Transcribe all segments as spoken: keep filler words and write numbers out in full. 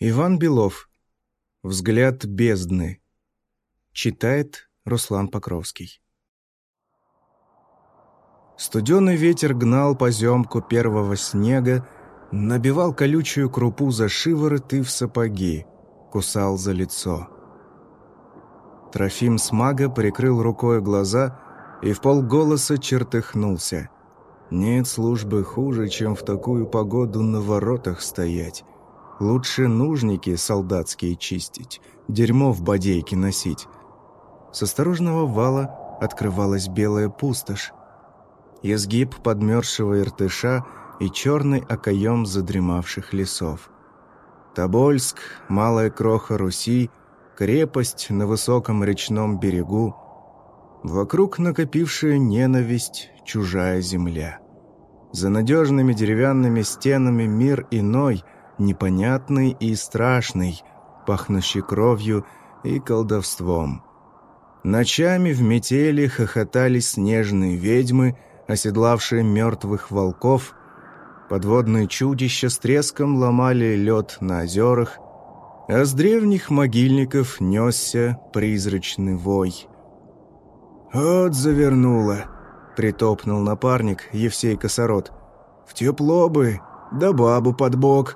Иван Белов. «Взгляд бездны». Читает Руслан Покровский. Студеный ветер гнал поземку первого снега, набивал колючую крупу за шиворот и в сапоги, кусал за лицо. Трофим Смага прикрыл рукой глаза и вполголоса чертыхнулся. Нет службы хуже, чем в такую погоду на воротах стоять. Лучше нужники солдатские чистить, дерьмо в бодейке носить. С осторожного вала открывалась белая пустошь. Изгиб подмерзшего Иртыша и черный окоем задремавших лесов. Тобольск, малая кроха Руси, крепость на высоком речном берегу. Вокруг накопившая ненависть чужая земля. За надежными деревянными стенами мир иной, непонятный и страшный, пахнущий кровью и колдовством. Ночами в метели хохотали снежные ведьмы, оседлавшие мертвых волков. Подводные чудища с треском ломали лед на озерах, а с древних могильников несся призрачный вой. «Вот завернуло», — притопнул напарник Евсей Косорот. «В тепло бы, да бабу под бок».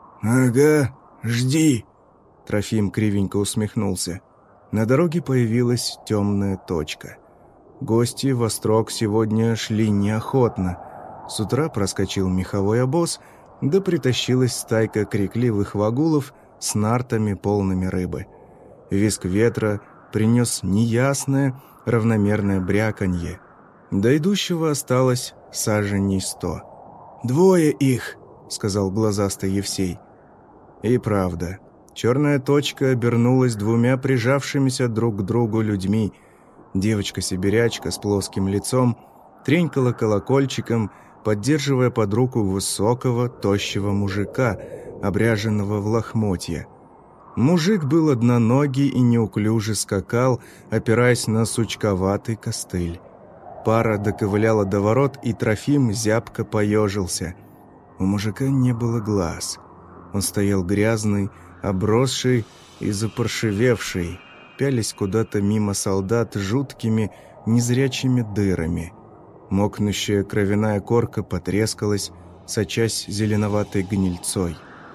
«Ага, жди», — Трофим кривенько усмехнулся. На дороге появилась темная точка. Гости в Острог сегодня шли неохотно. С утра проскочил меховой обоз, да притащилась стайка крикливых вагулов с нартами, полными рыбы. Визг ветра принес неясное, равномерное бряканье. До идущего осталось саженей сто. «Двое их», — сказал глазастый Евсей. И правда, черная точка обернулась двумя прижавшимися друг к другу людьми. Девочка-сибирячка с плоским лицом тренькала колокольчиком, поддерживая под руку высокого, тощего мужика, обряженного в лохмотья. Мужик был одноногий и неуклюже скакал, опираясь на сучковатый костыль. Пара доковыляла до ворот, и Трофим зябко поежился. У мужика не было глаз. Он стоял грязный, обросший и запоршевевший, пялись куда-то мимо солдат жуткими, незрячими дырами. Мокнущая кровяная корка потрескалась, сочась зеленоватой гнильцой.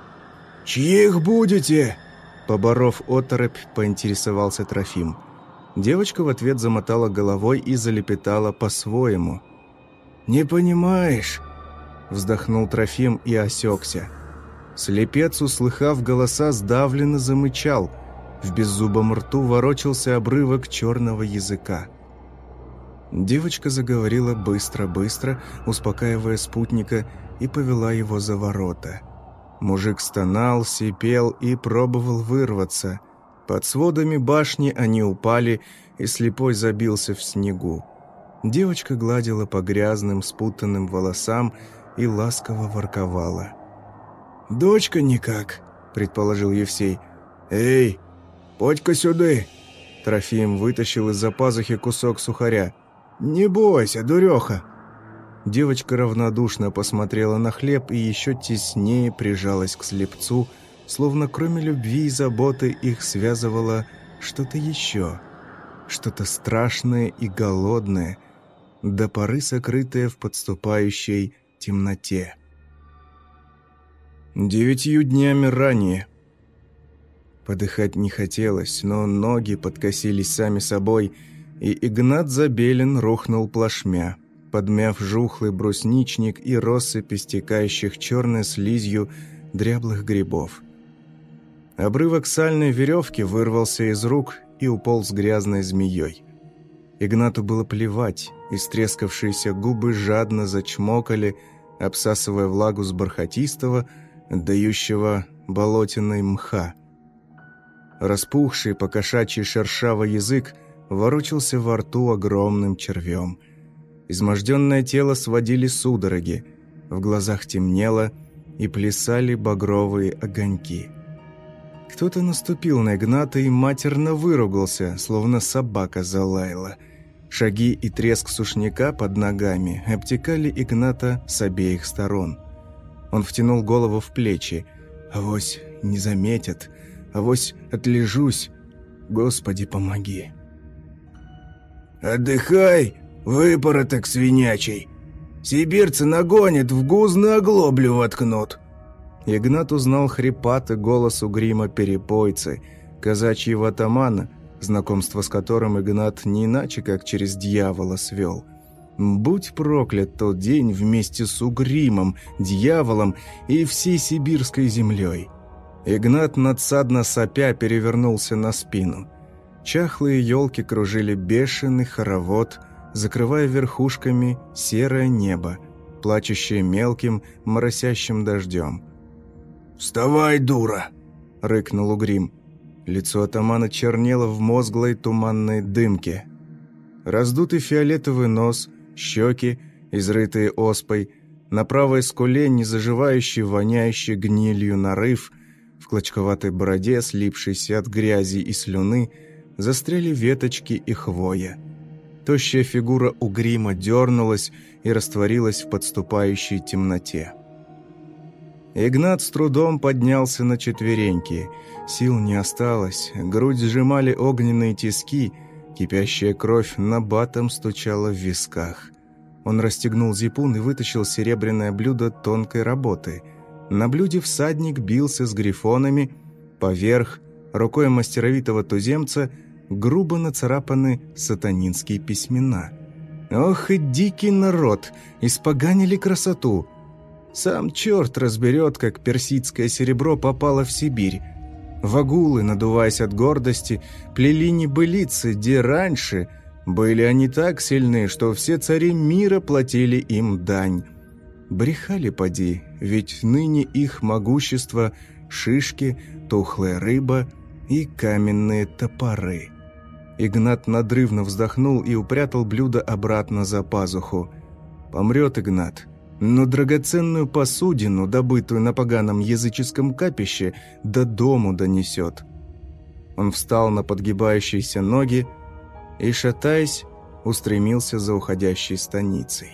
«Чьих будете?» Поборов оторопь, поинтересовался Трофим. Девочка в ответ замотала головой и залепетала по-своему. «Не понимаешь?» Вздохнул Трофим и осекся. Слепец, услыхав голоса, сдавленно замычал. В беззубом рту ворочался обрывок черного языка. Девочка заговорила быстро-быстро, успокаивая спутника, и повела его за ворота. Мужик стонал, сипел и пробовал вырваться. Под сводами башни они упали, и слепой забился в снегу. Девочка гладила по грязным, спутанным волосам и ласково ворковала. «Дочка никак», — предположил Евсей. «Эй, подь-ка сюда!» Трофим вытащил из-за пазухи кусок сухаря. «Не бойся, дуреха!» Девочка равнодушно посмотрела на хлеб и еще теснее прижалась к слепцу, словно кроме любви и заботы их связывало что-то еще, что-то страшное и голодное, до поры сокрытое в подступающей темноте. Девятью днями ранее. Подыхать не хотелось, но ноги подкосились сами собой, и Игнат Забелин рухнул плашмя, подмяв жухлый брусничник и россыпь истекающих черной слизью дряблых грибов. Обрывок сальной веревки вырвался из рук и уполз грязной змеей. Игнату было плевать, истрескавшиеся губы жадно зачмокали, обсасывая влагу с бархатистого, отдающего болотиной мха. Распухший покошачий шершавый язык ворочался во рту огромным червем. Изможденное тело сводили судороги, в глазах темнело и плясали багровые огоньки. Кто-то наступил на Игната и матерно выругался, словно собака залаяла. Шаги и треск сушняка под ногами обтекали Игната с обеих сторон. Он втянул голову в плечи. «Авось не заметят. Авось отлежусь. Господи, помоги. «Отдыхай, выпороток свинячий. Сибирцы нагонят, в гузную оглоблю воткнут». Игнат узнал хрипатый голос угрима перепойцы, казачьего атамана, знакомство с которым Игнат не иначе, как через дьявола свел. Будь проклят тот день вместе с угримом, дьяволом и всей сибирской землей. Игнат надсадно сопя перевернулся на спину. Чахлые елки кружили бешеный хоровод, закрывая верхушками серое небо, плачущее мелким, моросящим дождем. «Вставай, дура!» — рыкнул угрим. Лицо атамана чернело в мозглой туманной дымке. Раздутый фиолетовый нос, щеки, изрытые оспой, на правой скуле незаживающий, воняющий гнилью нарыв, в клочковатой бороде, слипшейся от грязи и слюны, застряли веточки и хвоя. Тощая фигура угрима дернулась и растворилась в подступающей темноте. Игнат с трудом поднялся на четвереньки. Сил не осталось, грудь сжимали огненные тиски, кипящая кровь набатом стучала в висках. Он расстегнул зипун и вытащил серебряное блюдо тонкой работы. На блюде всадник бился с грифонами, поверх, рукой мастеровитого туземца, грубо нацарапаны сатанинские письмена. Ох и дикий народ, испоганили красоту! Сам черт разберет, как персидское серебро попало в Сибирь. Вагулы, надуваясь от гордости, плели небылицы, где раньше были они так сильны, что все цари мира платили им дань. Брехали поди, ведь ныне их могущество — шишки, тухлая рыба и каменные топоры. Игнат надрывно вздохнул и упрятал блюдо обратно за пазуху. Помрет Игнат, но драгоценную посудину, добытую на поганом языческом капище, до дому донесет. Он встал на подгибающиеся ноги и, шатаясь, устремился за уходящей станицей.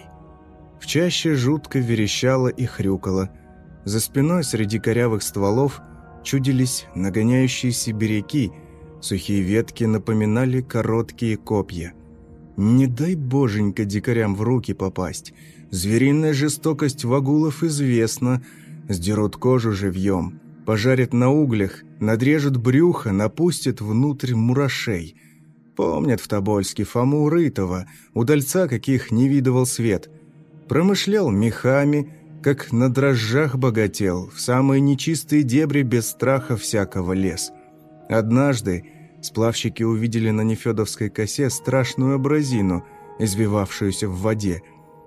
В чаще жутко верещало и хрюкало. За спиной среди корявых стволов чудились нагоняющие сибиряки, сухие ветки напоминали короткие копья. Не дай боженька дикарям в руки попасть. Звериная жестокость вагулов известна. Сдерут кожу живьем, пожарят на углях, надрежут брюхо, напустят внутрь мурашей. Помнят в Тобольске Фому Рытова, удальца, каких не видывал свет. Промышлял мехами, как на дрожжах богател, в самые нечистые дебри без страха всякого лез. Однажды сплавщики увидели на Нефедовской косе страшную абразину, извивавшуюся в воде.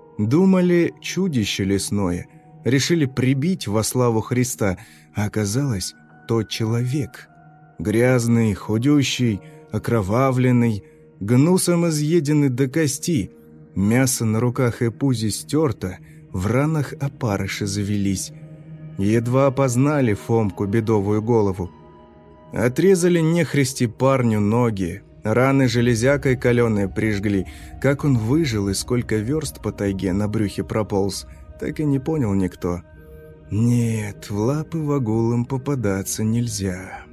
Думали, чудище лесное, решили прибить во славу Христа, а оказалось, тот человек. Грязный, худющий, окровавленный, гнусом изъеденный до кости, мясо на руках и пузе стерто, в ранах опарыши завелись. Едва опознали Фомку бедовую голову. Отрезали нехристи парню ноги, раны железякой каленой прижгли. Как он выжил и сколько верст по тайге на брюхе прополз, так и не понял никто. Нет, в лапы вагулам попадаться нельзя.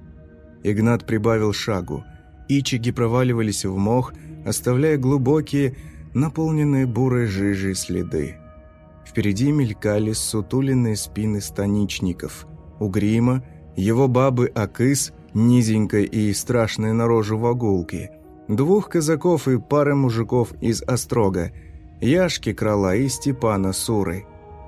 Игнат прибавил шагу. Ичиги проваливались в мох, оставляя глубокие, наполненные бурой жижей следы. Впереди мелькали сутуленные спины станичников. Угрима, его бабы Акыс, низенькой и страшной на рожу вагулки, двух казаков и пары мужиков из Острога, Яшки Крала и Степана Суры.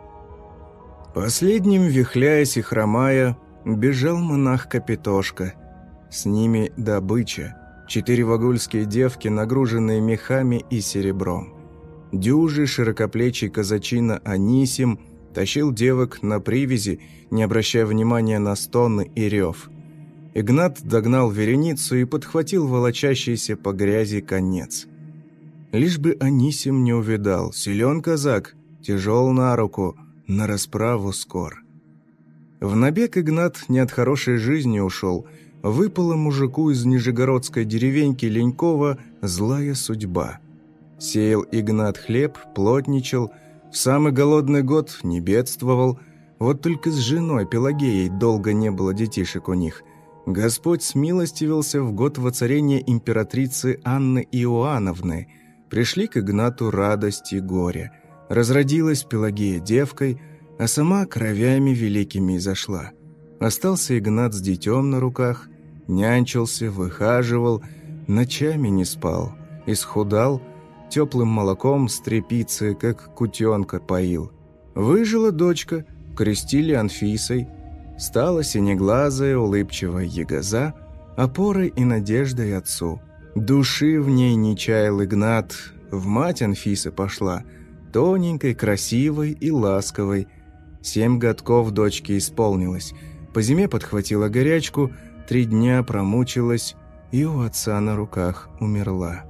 Последним, вихляясь и хромая, бежал монах Капитошка. С ними добыча, четыре вагульские девки, нагруженные мехами и серебром. Дюжий широкоплечий казачина Анисим тащил девок на привязи, не обращая внимания на стоны и рев. Игнат догнал вереницу и подхватил волочащийся по грязи конец. Лишь бы Анисим не увидал, силен казак, тяжел на руку, на расправу скор. В набег Игнат не от хорошей жизни ушел, выпала мужику из нижегородской деревеньки Ленькова злая судьба. Сеял Игнат хлеб, плотничал, в самый голодный год не бедствовал, Вот только с женой Пелагеей долго не было детишек у них. Господь смилостивился в год воцарения императрицы Анны Иоанновны. Пришли к Игнату радость и горе. Разродилась Пелагея девкой, а сама кровями великими изошла. Остался Игнат с детем на руках, нянчился, выхаживал, ночами не спал, исхудал, теплым молоком с тряпицы, как кутенка, поил. Выжила дочка, крестили Анфисой, стала синеглазая, улыбчивая ягоза, опорой и надеждой отцу. Души в ней не чаял Игнат, в мать Анфиса пошла, тоненькой, красивой и ласковой. Семь годков дочке исполнилось, по зиме подхватила горячку, три дня промучилась и у отца на руках умерла.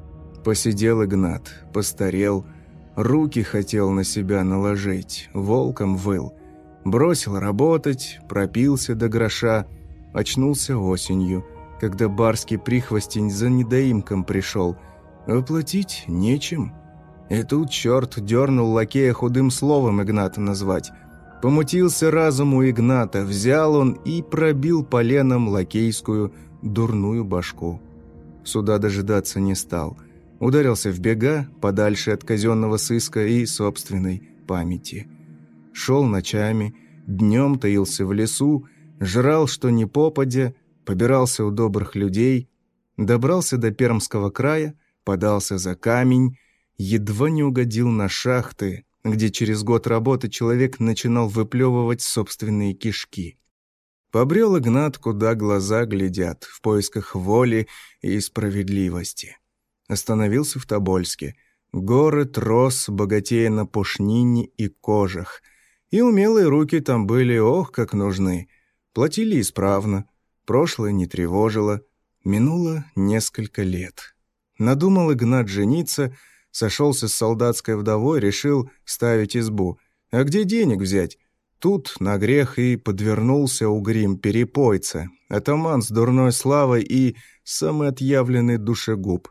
Посидел Игнат, постарел, руки хотел на себя наложить, волком выл. Бросил работать, пропился до гроша, очнулся осенью, когда барский прихвостень за недоимком пришел. Оплатить нечем. И тут черт дернул лакея худым словом Игната назвать. Помутился разум у Игната, взял он и пробил поленом лакейскую дурную башку. Суда дожидаться не стал. Ударился в бега, подальше от казенного сыска и собственной памяти. Шел ночами, днем таился в лесу, жрал, что ни попадя, побирался у добрых людей, добрался до Пермского края, подался за камень, едва не угодил на шахты, где через год работы человек начинал выплевывать собственные кишки. Побрел Игнат, куда глаза глядят, в поисках воли и справедливости. Остановился в Тобольске. Город рос, богатея на пушнине и кожах. И умелые руки там были, ох, как нужны. Платили исправно, прошлое не тревожило. Минуло несколько лет. Надумал Игнат жениться, сошелся с солдатской вдовой, решил ставить избу. А где денег взять? Тут на грех и подвернулся угрим перепойца, атаман с дурной славой и самый отъявленный душегуб.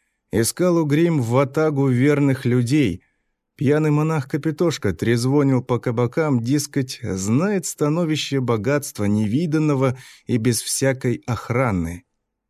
Искал угрим в ватагу верных людей. Пьяный монах-капитошка трезвонил по кабакам, дескать, знает становище богатства невиданного и без всякой охраны.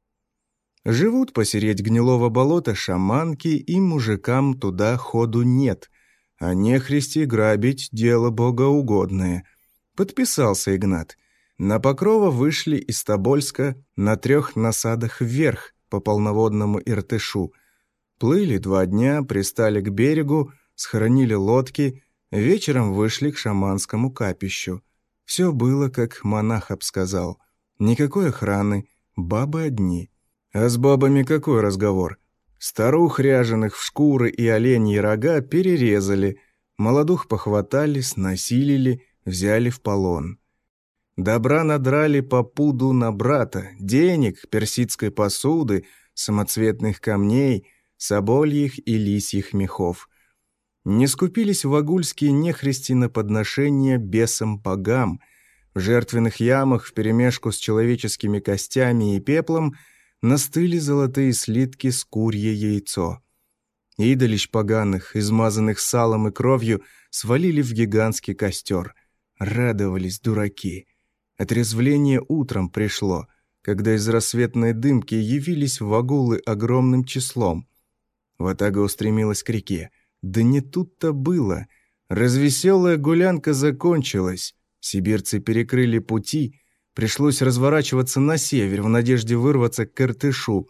Живут посередь гнилого болота шаманки, и мужикам туда ходу нет. А нехристи грабить — дело богоугодное. Подписался Игнат. На Покрова вышли из Тобольска на трех насадах вверх по полноводному Иртышу. Плыли два дня, пристали к берегу, схоронили лодки, вечером вышли к шаманскому капищу. Все было, как монах обсказал. Никакой охраны, бабы одни. А с бабами какой разговор? Старух, ряженых в шкуры и оленьи рога, перерезали, молодух похватали, снасилили, взяли в полон. Добра надрали по пуду на брата, денег, персидской посуды, самоцветных камней, собольих и лисьих мехов. Не скупились вагульские нехристи на подношения бесам-богам. В жертвенных ямах вперемешку с человеческими костями и пеплом настыли золотые слитки с курье яйцо. Идолищ поганых, измазанных салом и кровью, свалили в гигантский костер. Радовались дураки. Отрезвление утром пришло, когда из рассветной дымки явились вагулы огромным числом. Ватага устремилась к реке. Да не тут-то было. Развеселая гулянка закончилась. Сибирцы перекрыли пути. Пришлось разворачиваться на север в надежде вырваться к Иртышу.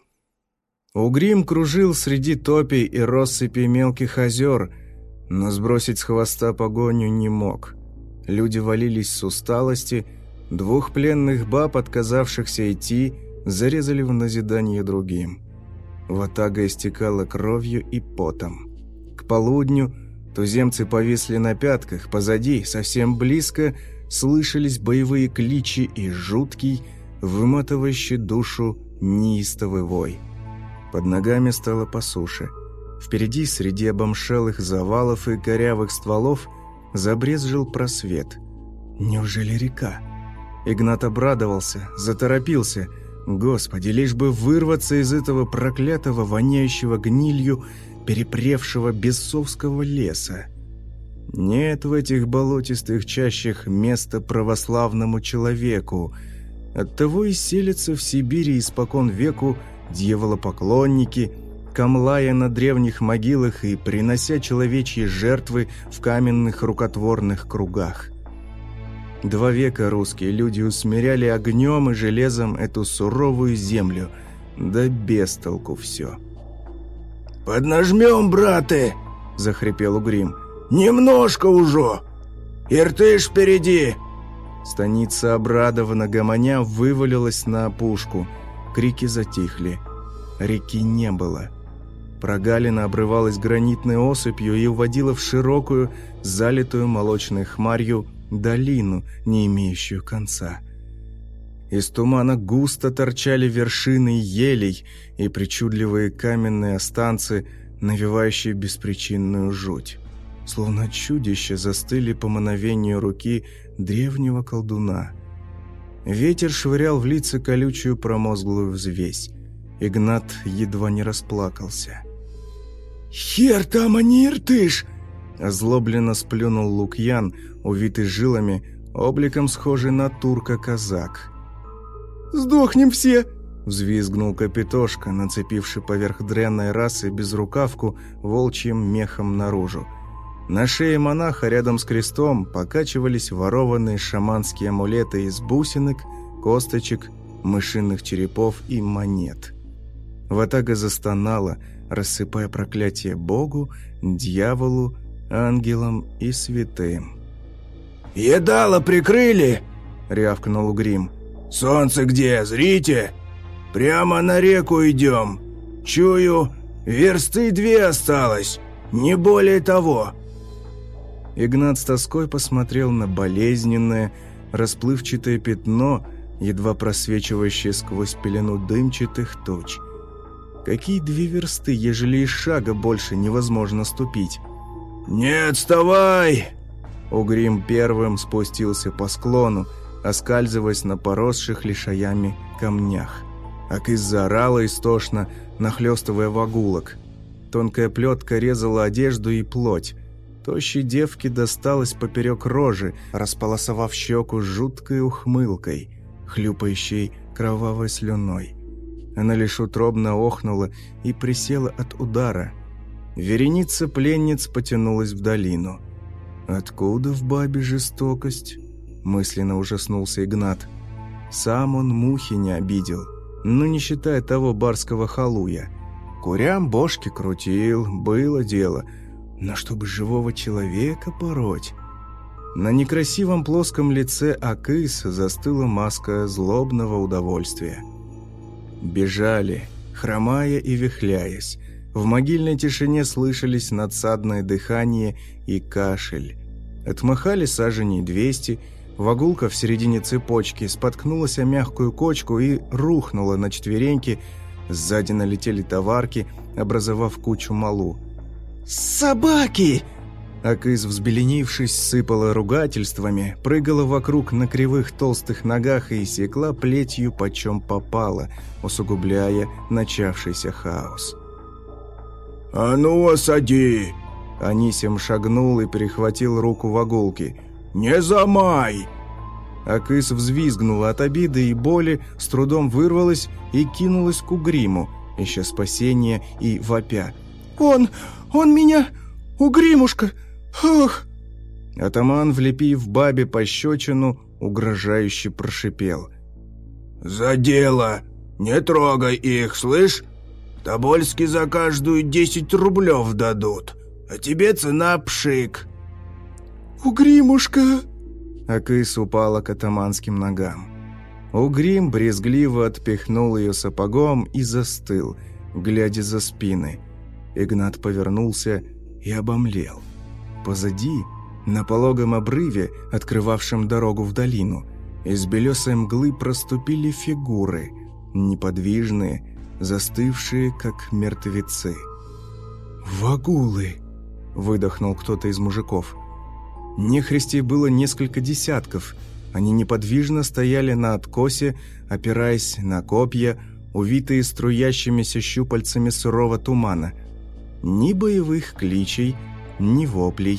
Угрим кружил среди топей и россыпи мелких озер, но сбросить с хвоста погоню не мог. Люди валились с усталости, двух пленных баб, отказавшихся идти, зарезали в назидание другим. Ватага истекала кровью и потом. К полудню туземцы повисли на пятках, позади, совсем близко, слышались боевые кличи и жуткий, выматывающий душу неистовый вой. Под ногами стало по суше. Впереди, среди обомшелых завалов и корявых стволов, забрезжил просвет. Неужели река? Игнат обрадовался, заторопился. Господи, лишь бы вырваться из этого проклятого, воняющего гнилью, перепревшего бесовского леса. Нет в этих болотистых чащах места православному человеку. Оттого и селятся в Сибири испокон веку дьяволопоклонники, камлая на древних могилах и принося человечьи жертвы в каменных рукотворных кругах. Два века русские люди усмиряли огнем и железом эту суровую землю, да без толку все. «Поднажмем, браты!» – захрипел Угрим. «Немножко уже! Иртыш впереди!» Станица обрадованно гомоня вывалилась на опушку. Крики затихли. Реки не было. Прогалина обрывалась гранитной осыпью и уводила в широкую, залитую молочной хмарью, долину, не имеющую конца. Из тумана густо торчали вершины елей и причудливые каменные останцы, навевающие беспричинную жуть. Словно чудища застыли по мановению руки древнего колдуна. Ветер швырял в лица колючую промозглую взвесь. Игнат едва не расплакался. «Хер там, а не Иртыш!» Озлобленно сплюнул Лукьян, увитый жилами, обликом схожий на турка-казак. «Сдохнем все!» — взвизгнул Капитошка, нацепивший поверх дрянной расы безрукавку волчьим мехом наружу. На шее монаха рядом с крестом покачивались ворованные шаманские амулеты из бусинок, косточек, мышиных черепов и монет. Ватага застонала, рассыпая проклятие Богу, дьяволу, ангелам и святым. «Едало прикрыли!» — рявкнул Угрим. «Солнце где? Зрите! Прямо на реку идем. Чую, версты две осталось, не более того». Игнат с тоской посмотрел на болезненное, расплывчатое пятно, едва просвечивающее сквозь пелену дымчатых туч. Какие две версты, ежели и шага больше невозможно ступить? «Не отставай!» Угрим первым спустился по склону, оскальзываясь на поросших лишаями камнях. Акыс заорала истошно, нахлёстывая вагулок. Тонкая плетка резала одежду и плоть. Тощей девке досталось поперек рожи, располосовав щеку жуткой ухмылкой, хлюпающей кровавой слюной. Она лишь утробно охнула и присела от удара. Вереница пленниц потянулась в долину. «Откуда в бабе жестокость?» — мысленно ужаснулся Игнат. Сам он мухи не обидел, но не считая того барского халуя. Курям бошки крутил, было дело, но чтобы живого человека пороть... На некрасивом плоском лице Акыс застыла маска злобного удовольствия. Бежали, хромая и вихляясь. В могильной тишине слышались надсадное дыхание и кашель. Отмахали саженей двести, вагулка в середине цепочки споткнулась о мягкую кочку и рухнула на четвереньки. Сзади налетели товарки, образовав кучу малу. «Собаки!» Акыс, взбеленившись, сыпала ругательствами, прыгала вокруг на кривых толстых ногах и секла плетью почем попало, усугубляя начавшийся хаос. «А ну, осади!» Анисим шагнул и перехватил руку вагулки. «Не замай!» Акыс взвизгнула от обиды и боли, с трудом вырвалась и кинулась к Угриму, ища спасения и вопя. «Он... он меня... Угримушка! Ох!» Атаман, влепив бабе пощечину, угрожающе прошипел. «За дело! Не трогай их, слышь? Тобольски за каждую десять рублев дадут, а тебе цена пшик!» «Угримушка!» Акыс упала к атаманским ногам. Угрим брезгливо отпихнул ее сапогом и застыл, глядя за спины. Игнат повернулся и обомлел. Позади, на пологом обрыве, открывавшем дорогу в долину, из белесой мглы проступили фигуры, неподвижные, застывшие, как мертвецы. «Вагулы!» — выдохнул кто-то из мужиков. Нехристей было несколько десятков. Они неподвижно стояли на откосе, опираясь на копья, увитые струящимися щупальцами сырого тумана. Ни боевых кличей, ни воплей,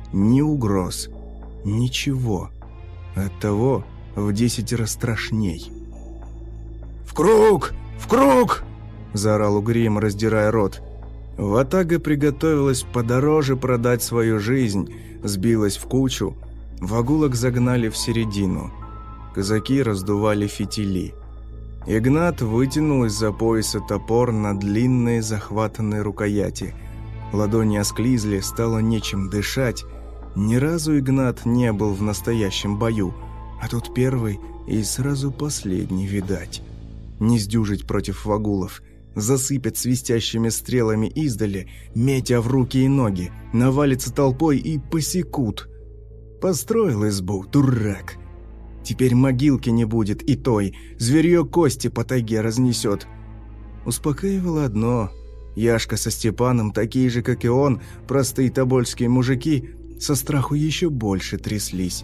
ни угроз, ничего. Оттого в десятеро страшней. «В круг! В круг!» – заорал Угрим, раздирая рот. Ватага приготовилась подороже продать свою жизнь, сбилась в кучу. Вагулок загнали в середину. Казаки раздували фитили. Игнат вытянул из-за пояса топор на длинные захватанные рукояти. Ладони осклизли, стало нечем дышать. Ни разу Игнат не был в настоящем бою, а тут первый и сразу последний, видать. Не сдюжить против вагулов. Засыпят свистящими стрелами издали, метя в руки и ноги, навалится толпой и посекут. Построил избу, дурак. Теперь могилки не будет и той, зверье кости по тайге разнесет. Успокаивало одно: Яшка со Степаном, такие же, как и он, простые тобольские мужики, со страху еще больше тряслись.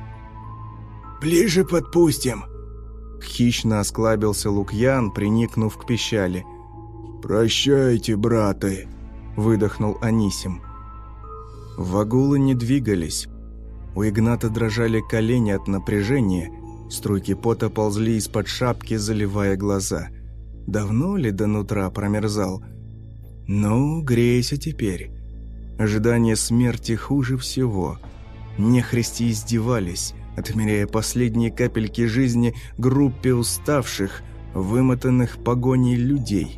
«Ближе подпустим!» Хищно осклабился Лукьян, приникнув к пищали. «Прощайте, браты!» – выдохнул Анисим. Вагулы не двигались. У Игната дрожали колени от напряжения, струйки пота ползли из-под шапки, заливая глаза. Давно ли до нутра промерзал? Ну, грейся теперь. Ожидание смерти хуже всего. Нехристи издевались, отмеряя последние капельки жизни группе уставших, вымотанных погоней людей.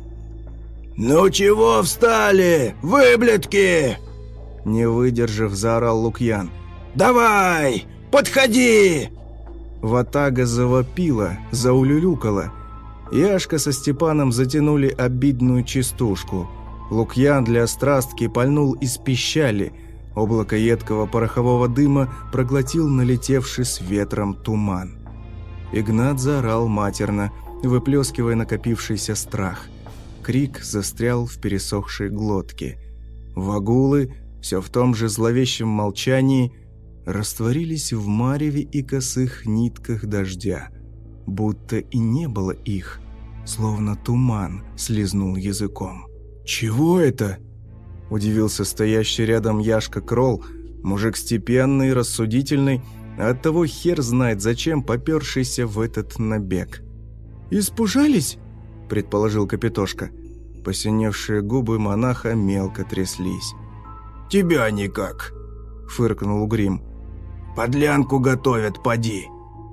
«Ну чего встали, выблядки?» Не выдержав, заорал Лукьян. «Давай, подходи!» Ватага завопила, заулюлюкала. Яшка со Степаном затянули обидную частушку. Лукьян для острастки пальнул из пищали. Облако едкого порохового дыма проглотил налетевший с ветром туман. Игнат заорал матерно, выплескивая накопившийся страх. Крик застрял в пересохшей глотке. Вагулы, все в том же зловещем молчании, растворились в мареве и косых нитках дождя, будто и не было их, словно туман слизнул языком. «Чего это?» – удивился стоящий рядом Яшка Кролл, мужик степенный, рассудительный, а оттого хер знает зачем попёршийся в этот набег. «Испужались?» – предположил Капитошка. Посиневшие губы монаха мелко тряслись. «Тебя никак!» – фыркнул Угрим. «Подлянку готовят, поди!»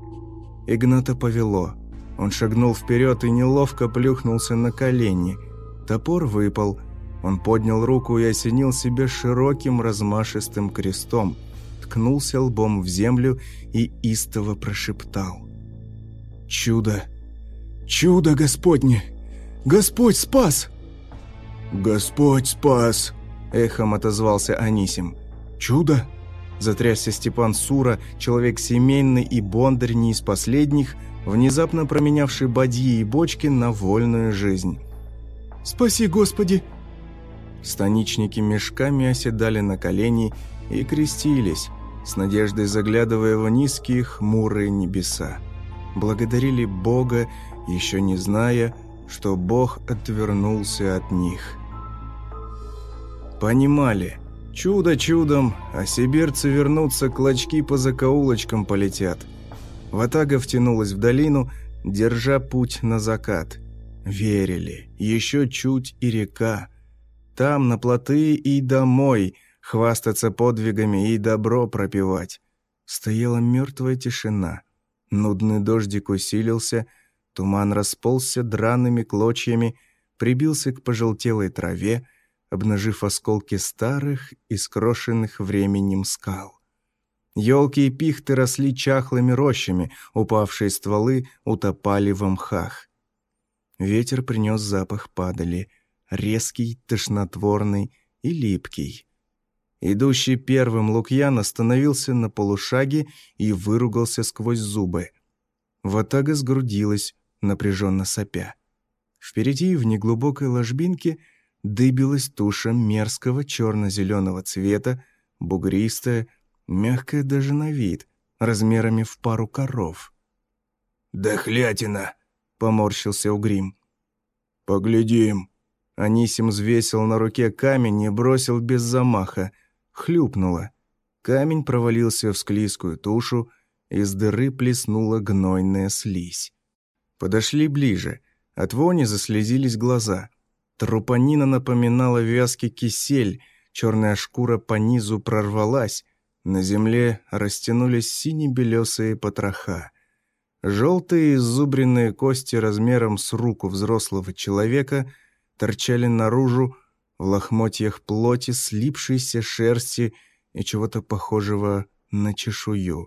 Игната повело. Он шагнул вперед и неловко плюхнулся на колени. Топор выпал. Он поднял руку и осенил себя широким размашистым крестом, ткнулся лбом в землю и истово прошептал: «Чудо! Чудо Господне! Господь спас!» «Господь спас!» — эхом отозвался Анисим. «Чудо?» — затрясся Степан Сура, человек семейный и бондарь не из последних, внезапно променявший бадьи и бочки на вольную жизнь. «Спаси, Господи!» Станичники мешками оседали на колени и крестились, с надеждой заглядывая в низкие хмурые небеса. Благодарили Бога, еще не зная, что Бог отвернулся от них. Понимали, чудо чудом, а сибирцы вернутся, клочки по закоулочкам полетят. Ватага втянулась в долину, держа путь на закат. Верили, еще чуть и река. Там на плоты и домой, хвастаться подвигами и добро пропевать. Стояла мертвая тишина. Нудный дождик усилился, туман расползся драными клочьями, прибился к пожелтелой траве, обнажив осколки старых и скрошенных временем скал. Елки и пихты росли чахлыми рощами, упавшие стволы утопали во мхах. Ветер принес запах падали, резкий, тошнотворный и липкий. Идущий первым Лукьян остановился на полушаге и выругался сквозь зубы. Ватага сгрудилась, напряженно сопя. Впереди, в неглубокой ложбинке, дыбилась туша мерзкого черно-зеленого цвета, бугристая, мягкая даже на вид, размерами в пару коров. «Дохлятина!» — поморщился Угрим. «Поглядим!» Анисим взвесил на руке камень и бросил без замаха. Хлюпнуло. Камень провалился в склизкую тушу, из дыры плеснула гнойная слизь. Подошли ближе. От вони заслезились глаза. Трупанина напоминала вязкий кисель, черная шкура по низу прорвалась, на земле растянулись сине-белесые потроха. Желтые иззубренные кости размером с руку взрослого человека торчали наружу в лохмотьях плоти, слипшейся шерсти и чего-то похожего на чешую.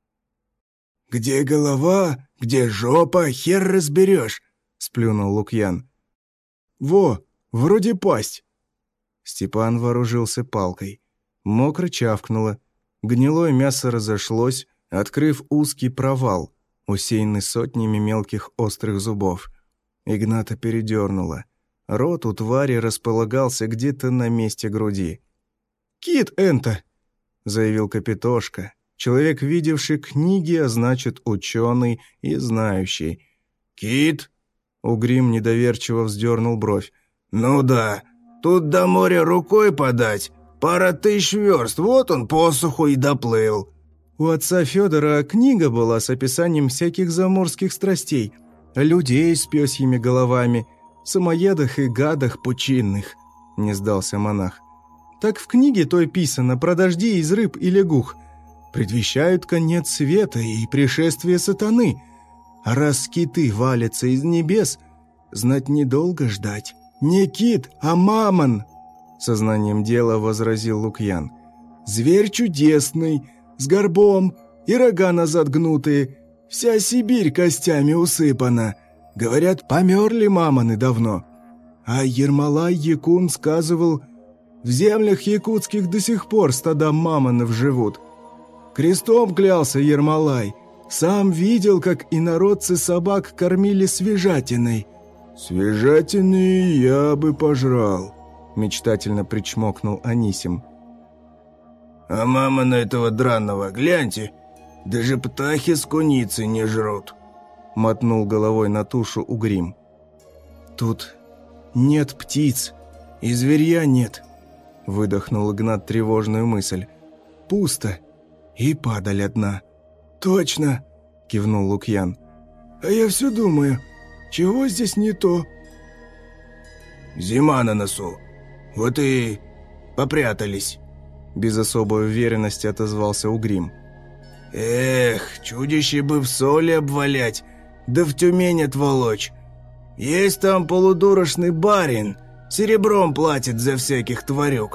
«Где голова, где жопа, хер разберешь», — сплюнул Лукьян. «Во, вроде пасть». Степан вооружился палкой. Мокро чавкнуло. Гнилое мясо разошлось, открыв узкий провал, усеянный сотнями мелких острых зубов. Игната передернуло. Рот у твари располагался где-то на месте груди. «Кит энто!» — заявил Капитошка. Человек, видевший книги, а значит, ученый и знающий. «Кит?» — Угрим недоверчиво вздернул бровь. «Ну да, тут до моря рукой подать. Пара тысяч верст, вот он по суху и доплыл». У отца Федора книга была с описанием всяких заморских страстей, людей с пёсьими головами, самоедах и гадах пучинных, — не сдался монах. Так в книге той писано про дожди из рыб и лягух. Предвещают конец света и пришествие сатаны. А раз киты валятся из небес, знать недолго ждать. Не кит, а мамон, — сознанием дела возразил Лукьян. Зверь чудесный, с горбом и рога назад гнутые, вся Сибирь костями усыпана. Говорят, померли мамоны давно. А Ермолай-Якун сказывал, в землях якутских до сих пор стада мамонов живут. Крестом клялся Ермолай, сам видел, как инородцы собак кормили свежатиной. «Свежатины я бы пожрал», — мечтательно причмокнул Анисим. «А мама на этого драного, гляньте, даже птахи с куницы не жрут», — мотнул головой на тушу Угрим. «Тут нет птиц, и зверья нет», — выдохнул Игнат тревожную мысль. «Пусто, и падаль одна». «Точно», — кивнул Лукьян. «А я все думаю, чего здесь не то?» «Зима на носу, вот и попрятались», — без особой уверенности отозвался Угрим. «Эх, чудище бы в соли обвалять, да в Тюмень отволочь. Есть там полудурочный барин, серебром платит за всяких тварюк».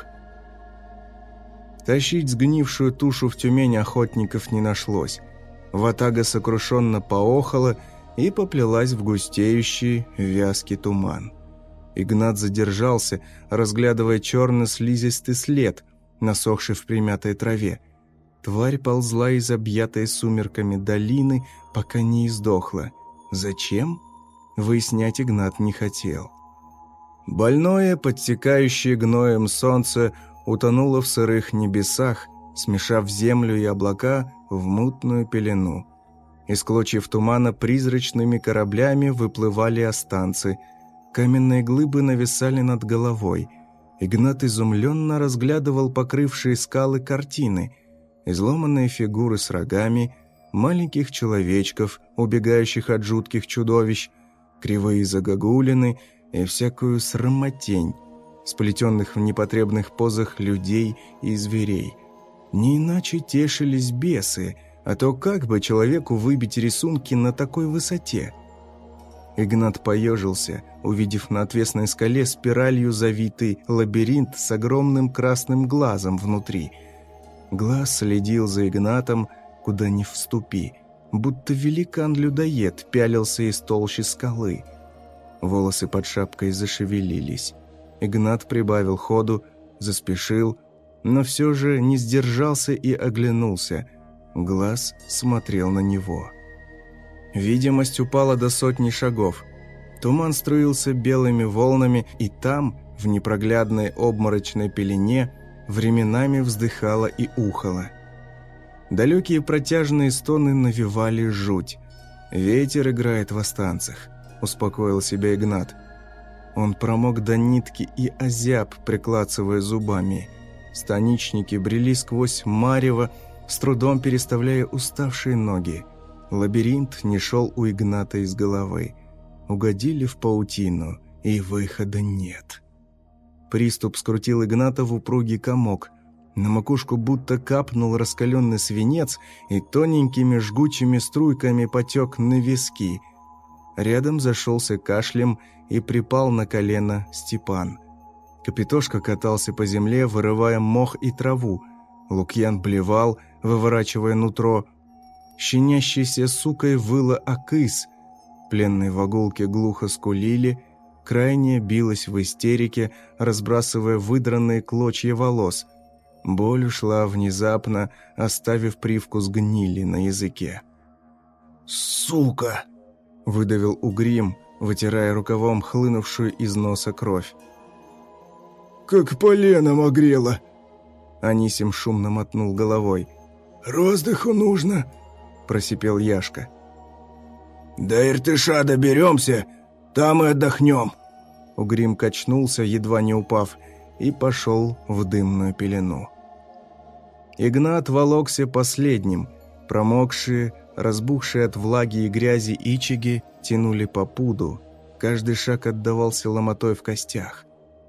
Тащить сгнившую тушу в Тюмень охотников не нашлось. Ватага сокрушенно поохала и поплелась в густеющий вязкий туман. Игнат задержался, разглядывая черно-слизистый след, насохший в примятой траве. Тварь ползла из объятой сумерками долины, пока не издохла. Зачем? Выяснять Игнат не хотел. Больное, подтекающее гноем солнце, утонуло в сырых небесах, смешав землю и облака в мутную пелену. Из клочьев тумана призрачными кораблями выплывали останцы. Каменные глыбы нависали над головой. Игнат изумленно разглядывал покрывшие скалы картины. Изломанные фигуры с рогами, маленьких человечков, убегающих от жутких чудовищ, кривые загогулины и всякую срамотень, сплетенных в непотребных позах людей и зверей. Не иначе тешились бесы, а то как бы человеку выбить рисунки на такой высоте? Игнат поежился, увидев на отвесной скале спиралью завитый лабиринт с огромным красным глазом внутри. Глаз следил за Игнатом, куда ни вступи, будто великан-людоед пялился из толщи скалы. Волосы под шапкой зашевелились. Игнат прибавил ходу, заспешил, но все же не сдержался и оглянулся. Глаз смотрел на него. Видимость упала до сотни шагов. Туман струился белыми волнами, и там, в непроглядной обморочной пелене, временами вздыхало и ухало. Далекие протяжные стоны навевали жуть. «Ветер играет в останцах», — успокоил себя Игнат. Он промок до нитки и озяб, приклацывая зубами. Станичники брели сквозь марево, с трудом переставляя уставшие ноги. Лабиринт не шел у Игната из головы. Угодили в паутину, и выхода нет. Приступ скрутил Игната в упругий комок. На макушку будто капнул раскаленный свинец и тоненькими жгучими струйками потек на виски. Рядом зашелся кашлем и припал на колено Степан. Капитошка катался по земле, вырывая мох и траву. Лукьян блевал, выворачивая нутро. Щенящейся сукой выла Акыс. Пленные вагулки глухо скулили. Крайняя билась в истерике, разбрасывая выдранные клочья волос. Боль ушла внезапно, оставив привкус гнили на языке. «Сука!» – выдавил Угрим, вытирая рукавом хлынувшую из носа кровь. «Как поленом огрело!» Анисим шумно мотнул головой. «Роздыху нужно!» – просипел Яшка. «До Иртыша доберемся, там и отдохнем!» Угрим качнулся, едва не упав, и пошел в дымную пелену. Игнат волокся последним. Промокшие, разбухшие от влаги и грязи ичиги тянули по пуду. Каждый шаг отдавался ломотой в костях.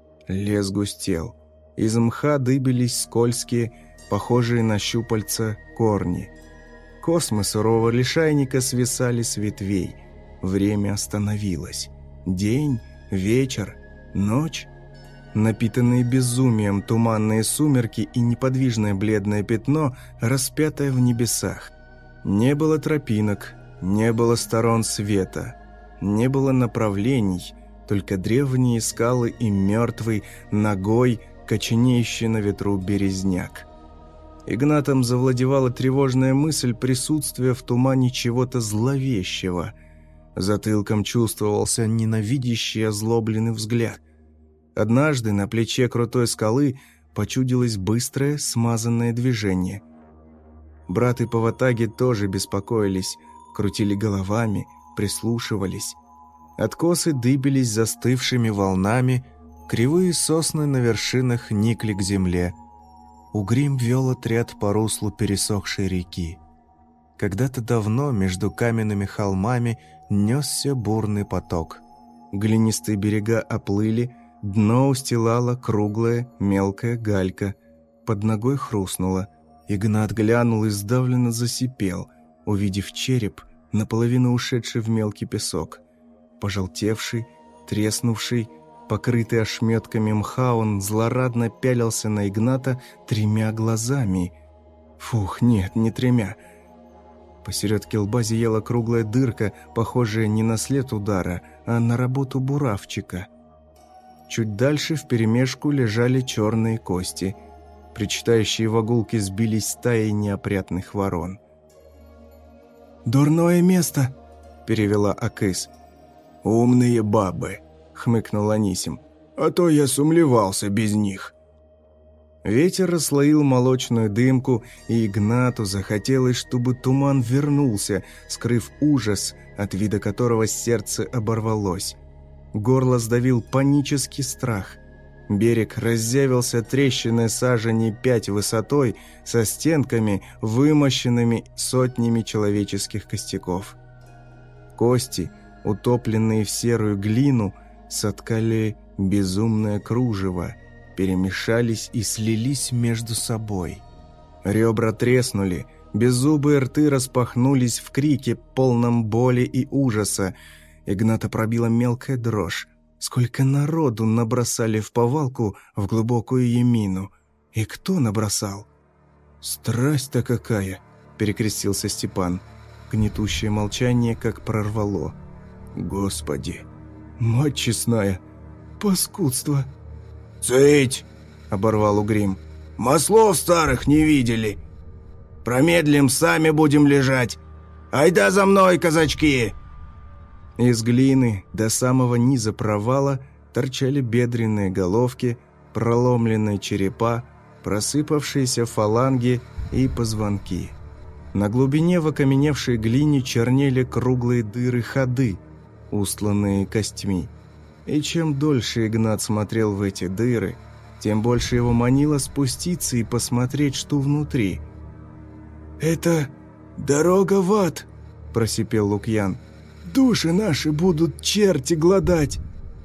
Лес густел. Из мха дыбились скользкие, похожие на щупальца, корни. Космы сурового лишайника свисали с ветвей. Время остановилось. День, вечер, ночь. Напитанные безумием туманные сумерки и неподвижное бледное пятно, распятое в небесах. Не было тропинок, не было сторон света, не было направлений, только древние скалы и мертвый, ногой, коченеющий на ветру березняк. Игнатом завладевала тревожная мысль присутствия в тумане чего-то зловещего. Затылком чувствовался ненавидящий озлобленный взгляд. Однажды на плече крутой скалы почудилось быстрое, смазанное движение. Браты по ватаге тоже беспокоились, крутили головами, прислушивались. Откосы дыбились застывшими волнами, кривые сосны на вершинах никли к земле. Угрим вел отряд по руслу пересохшей реки. Когда-то давно между каменными холмами несся бурный поток. Глинистые берега оплыли, дно устилала круглая мелкая галька. Под ногой хрустнуло. Игнат глянул и сдавленно засипел, увидев череп, наполовину ушедший в мелкий песок. Пожелтевший, треснувший, покрытый ошметками мха, он злорадно пялился на Игната тремя глазами. Фух, нет, не тремя. Посередке лба зияла круглая дырка, похожая не на след удара, а на работу буравчика. Чуть дальше вперемешку лежали черные кости. Причитающие вагулки сбились стаей неопрятных ворон. «Дурное место», — перевела Акыс. «Умные бабы», — хмыкнул Анисим. «А то я сумлевался без них». Ветер расслоил молочную дымку, и Игнату захотелось, чтобы туман вернулся, скрыв ужас, от вида которого сердце оборвалось. Горло сдавил панический страх. Берег разъявился трещиной сажени пять высотой, со стенками, вымощенными сотнями человеческих костяков. Кости, утопленные в серую глину, соткали безумное кружево, перемешались и слились между собой. Ребра треснули, беззубые рты распахнулись в крике, полном боли и ужаса. Игната пробила мелкая дрожь. Сколько народу набросали в повалку в глубокую ямину. И кто набросал? «Страсть-то какая!» – перекрестился Степан. Гнетущее молчание как прорвало. «Господи! Мать честная! Паскудство!» «Цыть!» – оборвал Угрим. «Маслов старых не видели! Промедлим, сами будем лежать! Айда за мной, казачки!» Из глины до самого низа провала торчали бедренные головки, проломленные черепа, просыпавшиеся фаланги и позвонки. На глубине в окаменевшей глине чернели круглые дыры-ходы, устланные костьми. И чем дольше Игнат смотрел в эти дыры, тем больше его манило спуститься и посмотреть, что внутри. «Это дорога в ад!» – просипел Лукьян. «Души наши будут черти глодать!»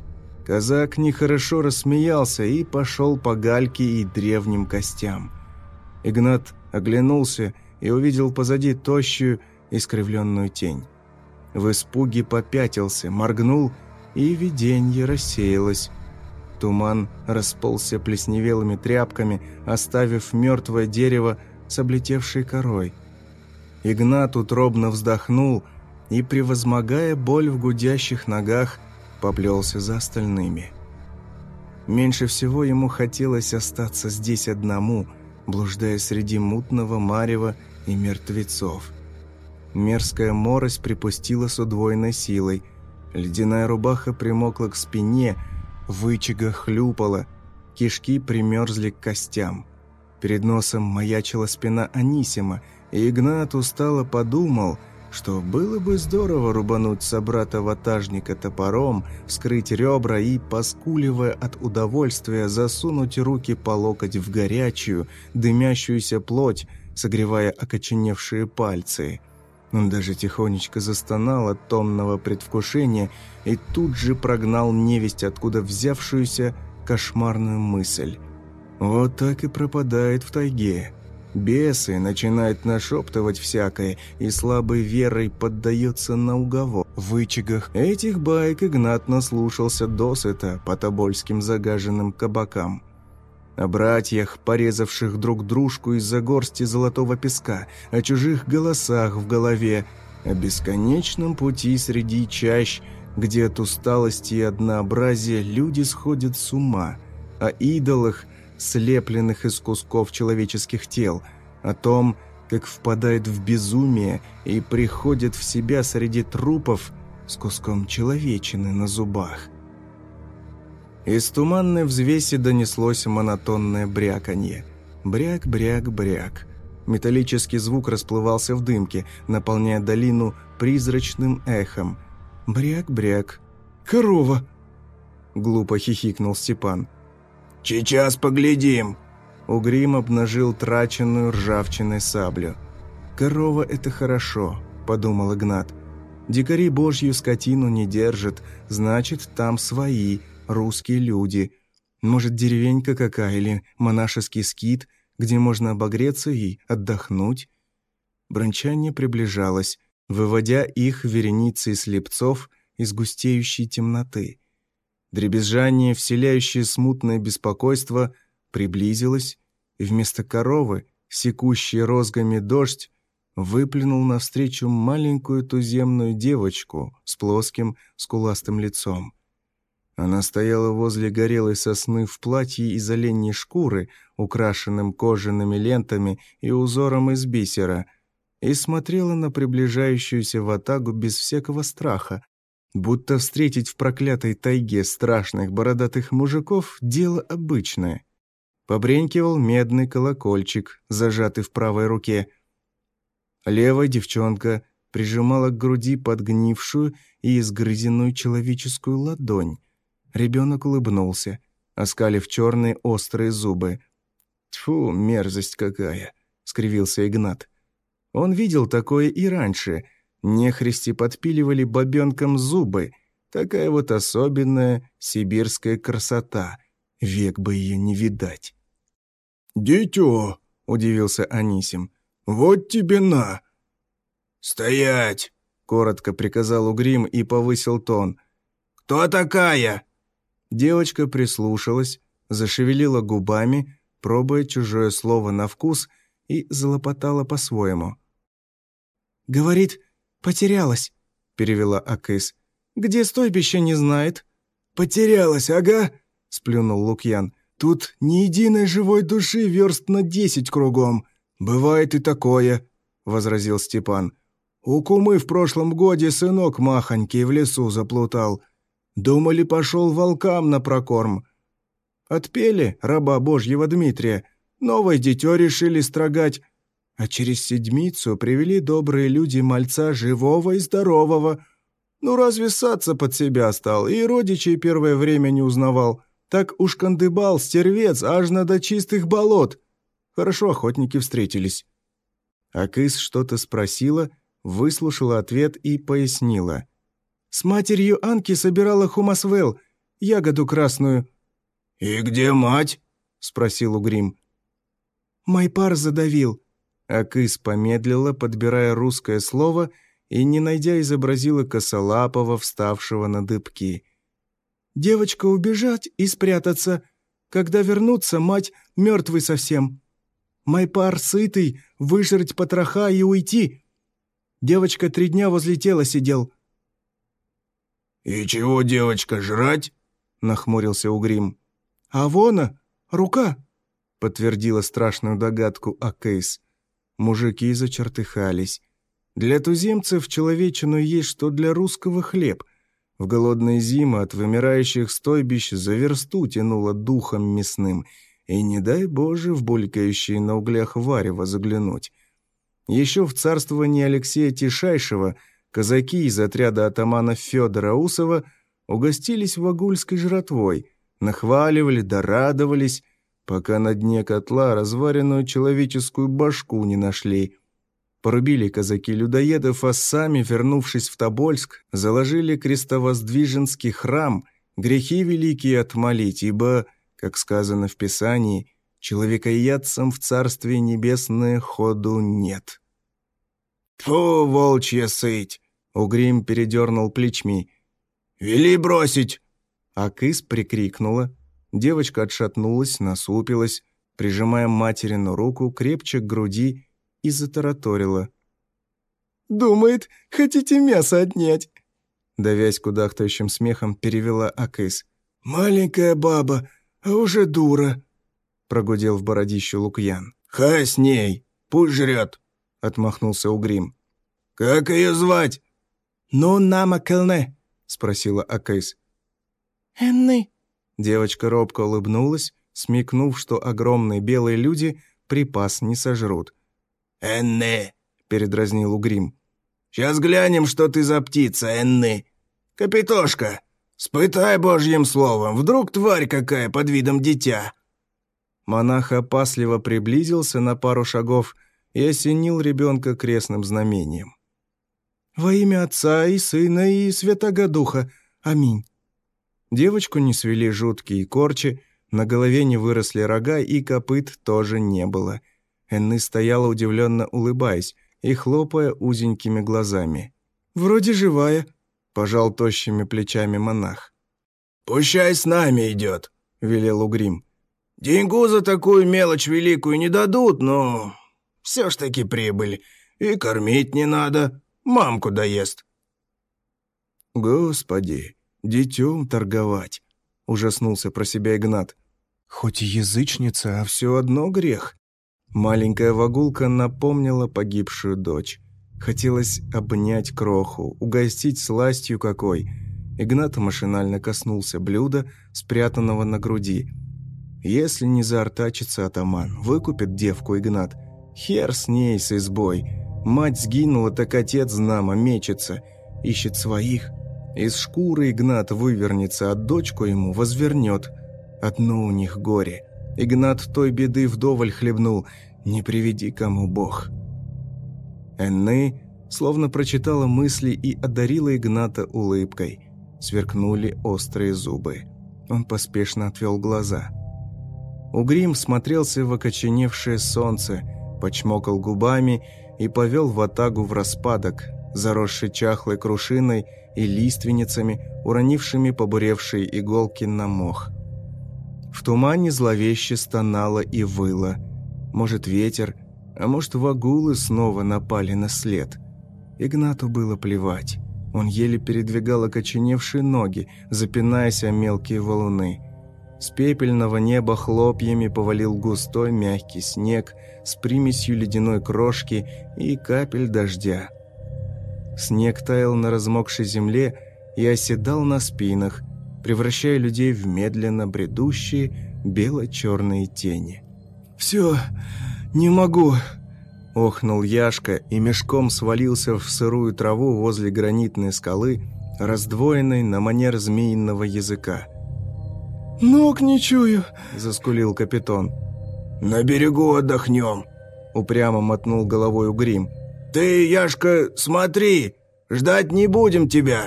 Казак нехорошо рассмеялся и пошел по гальке и древним костям. Игнат оглянулся и увидел позади тощую, искривленную тень. В испуге попятился, моргнул, и виденье рассеялось. Туман расползся плесневелыми тряпками, оставив мертвое дерево с облетевшей корой. Игнат утробно вздохнул и, превозмогая боль в гудящих ногах, поплелся за остальными. Меньше всего ему хотелось остаться здесь одному, блуждая среди мутного марева и мертвецов. Мерзкая морось припустила с удвоенной силой. Ледяная рубаха примокла к спине, вычага хлюпала, кишки примерзли к костям. Перед носом маячила спина Анисима, и Игнат устало подумал, что было бы здорово рубануть собрата-ватажника топором, вскрыть ребра и, поскуливая от удовольствия, засунуть руки по локоть в горячую, дымящуюся плоть, согревая окоченевшие пальцы. Он даже тихонечко застонал от томного предвкушения и тут же прогнал невесть, откуда взявшуюся кошмарную мысль. Вот так и пропадает в тайге. Бесы начинают нашептывать всякое, и слабой верой поддается на уговор. В вычагах этих баек Игнат наслушался досыта по тобольским загаженным кабакам. О братьях, порезавших друг дружку из-за горсти золотого песка, о чужих голосах в голове, о бесконечном пути среди чащ, где от усталости и однообразия люди сходят с ума, о идолах, слепленных из кусков человеческих тел, о том, как впадает в безумие и приходит в себя среди трупов с куском человечины на зубах. Из туманной взвеси донеслось монотонное бряканье. Бряк-бряк-бряк. Металлический звук расплывался в дымке, наполняя долину призрачным эхом. Бряк-бряк. «Корова!» — глупо хихикнул Степан. «Сейчас поглядим!» Угрим обнажил траченную ржавчиной саблю. «Корова — это хорошо», — подумал Игнат. «Дикари божью скотину не держат, значит, там свои, русские люди. Может, деревенька какая или монашеский скит, где можно обогреться и отдохнуть?» Бранчание приближалось, выводя их вереницей слепцов из густеющей темноты. Дребезжание, вселяющее смутное беспокойство, приблизилось, и вместо коровы, секущей розгами дождь, выплюнул навстречу маленькую туземную девочку с плоским скуластым лицом. Она стояла возле горелой сосны в платье из оленьей шкуры, украшенным кожаными лентами и узором из бисера, и смотрела на приближающуюся ватагу без всякого страха, будто встретить в проклятой тайге страшных бородатых мужиков – дело обычное. Побренькивал медный колокольчик, зажатый в правой руке. Левая девчонка прижимала к груди подгнившую и изгрызенную человеческую ладонь. Ребенок улыбнулся, оскалив черные острые зубы. «Тьфу, мерзость какая!» — скривился Игнат. Он видел такое и раньше. Нехристи подпиливали бабенкам зубы. Такая вот особенная сибирская красота. Век бы ее не видать. «Дитё!» — удивился Анисим. «Вот тебе на!» «Стоять!» — коротко приказал Угрим и повысил тон. «Кто такая?» Девочка прислушалась, зашевелила губами, пробуя чужое слово на вкус, и залопотала по-своему. «Говорит, потерялась», — перевела Акыс. «Где стойбище, не знает». «Потерялась, ага», — сплюнул Лукьян. «Тут ни единой живой души верст на десять кругом. Бывает и такое», — возразил Степан. «У кумы в прошлом годе сынок махонький в лесу заплутал. Думали, пошел волкам на прокорм. Отпели раба Божьего Дмитрия, новое дитё решили строгать, а через седмицу привели добрые люди мальца живого и здорового. Ну разве ссаться под себя стал, и родичей первое время не узнавал, Так уж кандыбал, стервец, аж до чистых болот. Хорошо охотники встретились». Акыс что-то спросила, выслушала ответ и пояснила. «С матерью Анки собирала хумасвел, ягоду красную». «И где мать?» — спросил Угрим. «Майпар задавил». Акыс помедлила, подбирая русское слово, и, не найдя, изобразила косолапого, вставшего на дыбки. «Девочка убежать и спрятаться. Когда вернуться, мать мертвый совсем. Майпар сытый, выжрать потроха и уйти. Девочка три дня возле тела сидел». «И чего девочка жрать?» — нахмурился Угрим. «А вона, рука», — подтвердила страшную догадку Акыс. Мужики зачертыхались. Для туземцев человечину есть, что для русского хлеб. В голодные зимы от вымирающих стойбищ за версту тянуло духом мясным, и не дай Боже в булькающие на углях варево заглянуть. Еще в царствовании Алексея Тишайшего казаки из отряда атамана Федора Усова угостились вагульской жратвой, нахваливали да радовались, пока на дне котла разваренную человеческую башку не нашли. Порубили казаки людоедов, а сами, вернувшись в Тобольск, заложили крестовоздвиженский храм, грехи великие отмолить, ибо, как сказано в Писании, человекоядцам в Царстве Небесное ходу нет. «Тьфу, волчья сыть!» — Угрим передернул плечми. «Вели бросить!» Акыс прикрикнула. Девочка отшатнулась, насупилась, прижимая материну руку крепче к груди, и затараторила. «Думает, хотите мясо отнять?» Давясь кудахтающим смехом, перевела Акыс. «Маленькая баба, а уже дура», — прогудел в бородищу Лукьян. «Хай с ней, пусть жрет», — отмахнулся Угрим. «Как ее звать?» «Ну, нама келне», — спросила Акыс. «Энны». Девочка робко улыбнулась, смекнув, что огромные белые люди припас не сожрут. «Энны», — передразнил Угрим. «Сейчас глянем, что ты за птица, Энны. Капитошка, спытай божьим словом, вдруг тварь какая под видом дитя». Монах опасливо приблизился на пару шагов и осенил ребенка крестным знамением. «Во имя Отца и Сына и Святаго Духа. Аминь». Девочку не свели жуткие корчи, на голове не выросли рога и копыт тоже не было. Энны стояла удивленно улыбаясь и хлопая узенькими глазами. «Вроде живая», — пожал тощими плечами монах. «Пущай с нами идет», — велел Угрим. «Деньгу за такую мелочь великую не дадут, но все ж таки прибыль. И кормить не надо, мамку доест». «Господи, детем торговать», — ужаснулся про себя Игнат. «Хоть и язычница, а все одно грех». Маленькая вагулка напомнила погибшую дочь. Хотелось обнять кроху, угостить сластью какой. Игнат машинально коснулся блюда, спрятанного на груди. Если не заортачится атаман, выкупит девку Игнат. Хер с ней, с избой. Мать сгинула, так отец знамо мечется. Ищет своих. Из шкуры Игнат вывернется, а дочку ему возвернет. Одно у них горе. Игнат той беды вдоволь хлебнул. Не приведи кому Бог. Энны словно прочитала мысли и одарила Игната улыбкой. Сверкнули острые зубы. Он поспешно отвел глаза. Угрим смотрелся в окоченевшее солнце, почмокал губами и повел ватагу в распадок, заросший чахлой крушиной и лиственницами, уронившими побуревшие иголки на мох. В тумане зловеще стонало и выло. Может, ветер, а может, вагулы снова напали на след. Игнату было плевать. Он еле передвигал окоченевшие ноги, запинаясь о мелкие валуны. С пепельного неба хлопьями повалил густой мягкий снег с примесью ледяной крошки и капель дождя. Снег таял на размокшей земле и оседал на спинах, превращая людей в медленно бредущие бело-черные тени. «Все, не могу!» — охнул Яшка и мешком свалился в сырую траву возле гранитной скалы, раздвоенной на манер змеиного языка. «Ног не чую», — заскулил капитан. «На берегу отдохнем», — упрямо мотнул головой Угрим. «Ты, Яшка, смотри, ждать не будем тебя».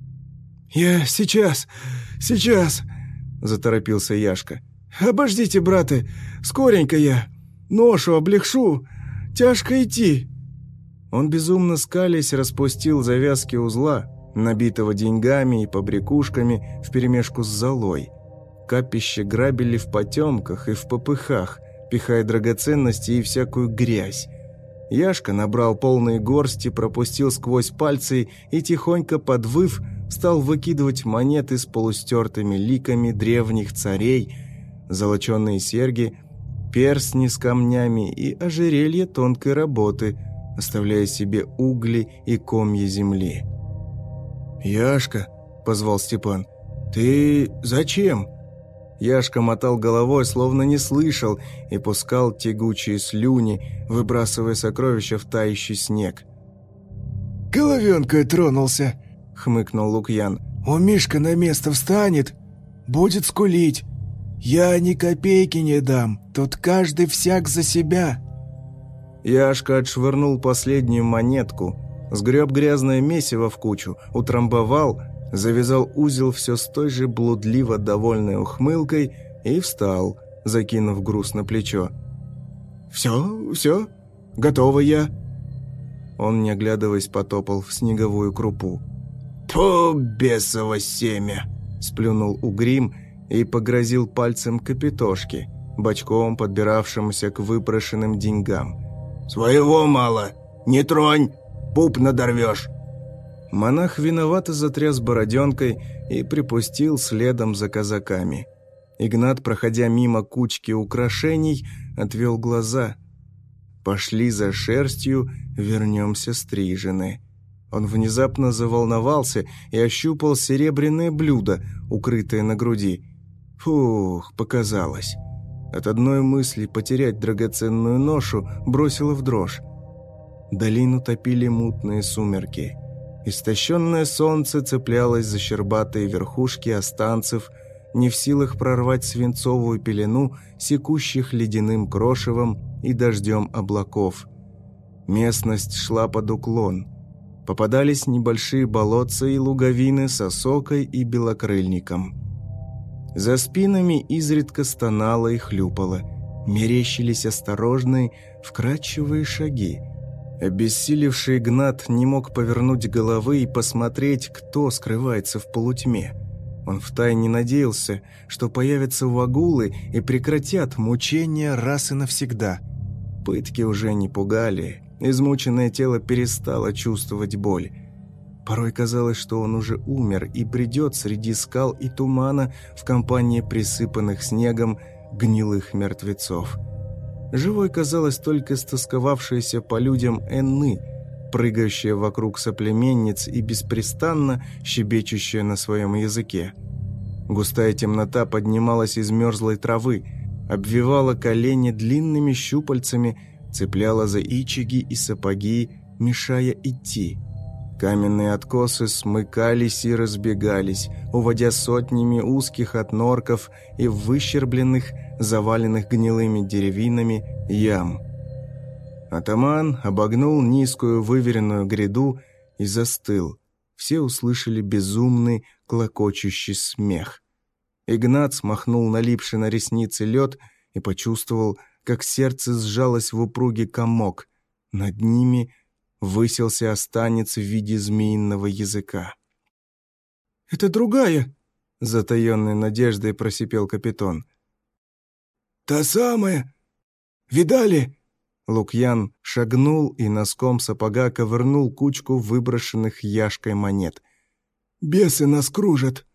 «Я сейчас, сейчас», — заторопился Яшка. «Обождите, браты, скоренько я. Ношу облегшу, тяжко идти». Он, безумно скалясь, распустил завязки узла, набитого деньгами и побрякушками вперемешку с золой. Капище грабили в потемках и в попыхах, пихая драгоценности и всякую грязь. Яшка набрал полные горсти, пропустил сквозь пальцы и, тихонько подвыв, стал выкидывать монеты с полустертыми ликами древних царей, золоченые серьги, перстни с камнями и ожерелья тонкой работы, оставляя себе угли и комья земли. «Яшка», — позвал Степан, — «ты зачем?» Яшка мотал головой, словно не слышал, и пускал тягучие слюни, выбрасывая сокровища в тающий снег. «Головенкой тронулся», — хмыкнул Лукьян. «У Мишка на место встанет, будет скулить. Я ни копейки не дам, тут каждый всяк за себя». Яшка отшвырнул последнюю монетку, сгреб грязное месиво в кучу, утрамбовал, завязал узел все с той же блудливо довольной ухмылкой и встал, закинув груз на плечо. «Все, все, готово я». Он, не оглядываясь, потопал в снеговую крупу. «Тьфу, бесово семя!» — сплюнул Угрим и погрозил пальцем капитошке, бочком подбиравшемуся к выпрошенным деньгам. «Своего мало, не тронь, пуп надорвешь». Монах виновато затряс бороденкой и припустил следом за казаками. Игнат, проходя мимо кучки украшений, отвел глаза. «Пошли за шерстью, вернемся стрижены». Он внезапно заволновался и ощупал серебряное блюдо, укрытое на груди. Фух, показалось. От одной мысли потерять драгоценную ношу бросило в дрожь. Долину топили мутные сумерки. Истощенное солнце цеплялось за щербатые верхушки останцев, не в силах прорвать свинцовую пелену, секущих ледяным крошевом и дождем облаков. Местность шла под уклон. Попадались небольшие болотца и луговины с осокой и белокрыльником. За спинами изредка стонало и хлюпало, мерещились осторожные, вкрадчивые шаги. Обессилевший Игнат не мог повернуть головы и посмотреть, кто скрывается в полутьме. Он втайне надеялся, что появятся вагулы и прекратят мучения раз и навсегда. Пытки уже не пугали, измученное тело перестало чувствовать боль. Порой казалось, что он уже умер и бредет среди скал и тумана в компании присыпанных снегом гнилых мертвецов. Живой казалась только стосковавшаяся по людям Энны, прыгающая вокруг соплеменниц и беспрестанно щебечущая на своем языке. Густая темнота поднималась из мерзлой травы, обвивала колени длинными щупальцами, цепляла за ичиги и сапоги, мешая идти. Каменные откосы смыкались и разбегались, уводя сотнями узких отнорков и выщербленных, заваленных гнилыми деревинами, ям. Атаман обогнул низкую выверенную гряду и застыл. Все услышали безумный, клокочущий смех. Игнат смахнул налипший на ресницы лед и почувствовал, как сердце сжалось в упругий комок. Над ними высился останец в виде змеиного языка. «Это другая!» — затаенной надеждой просипел капитан. «Та самая! Видали?» Лукьян шагнул и носком сапога ковырнул кучку выброшенных Яшкой монет. «Бесы нас кружат!»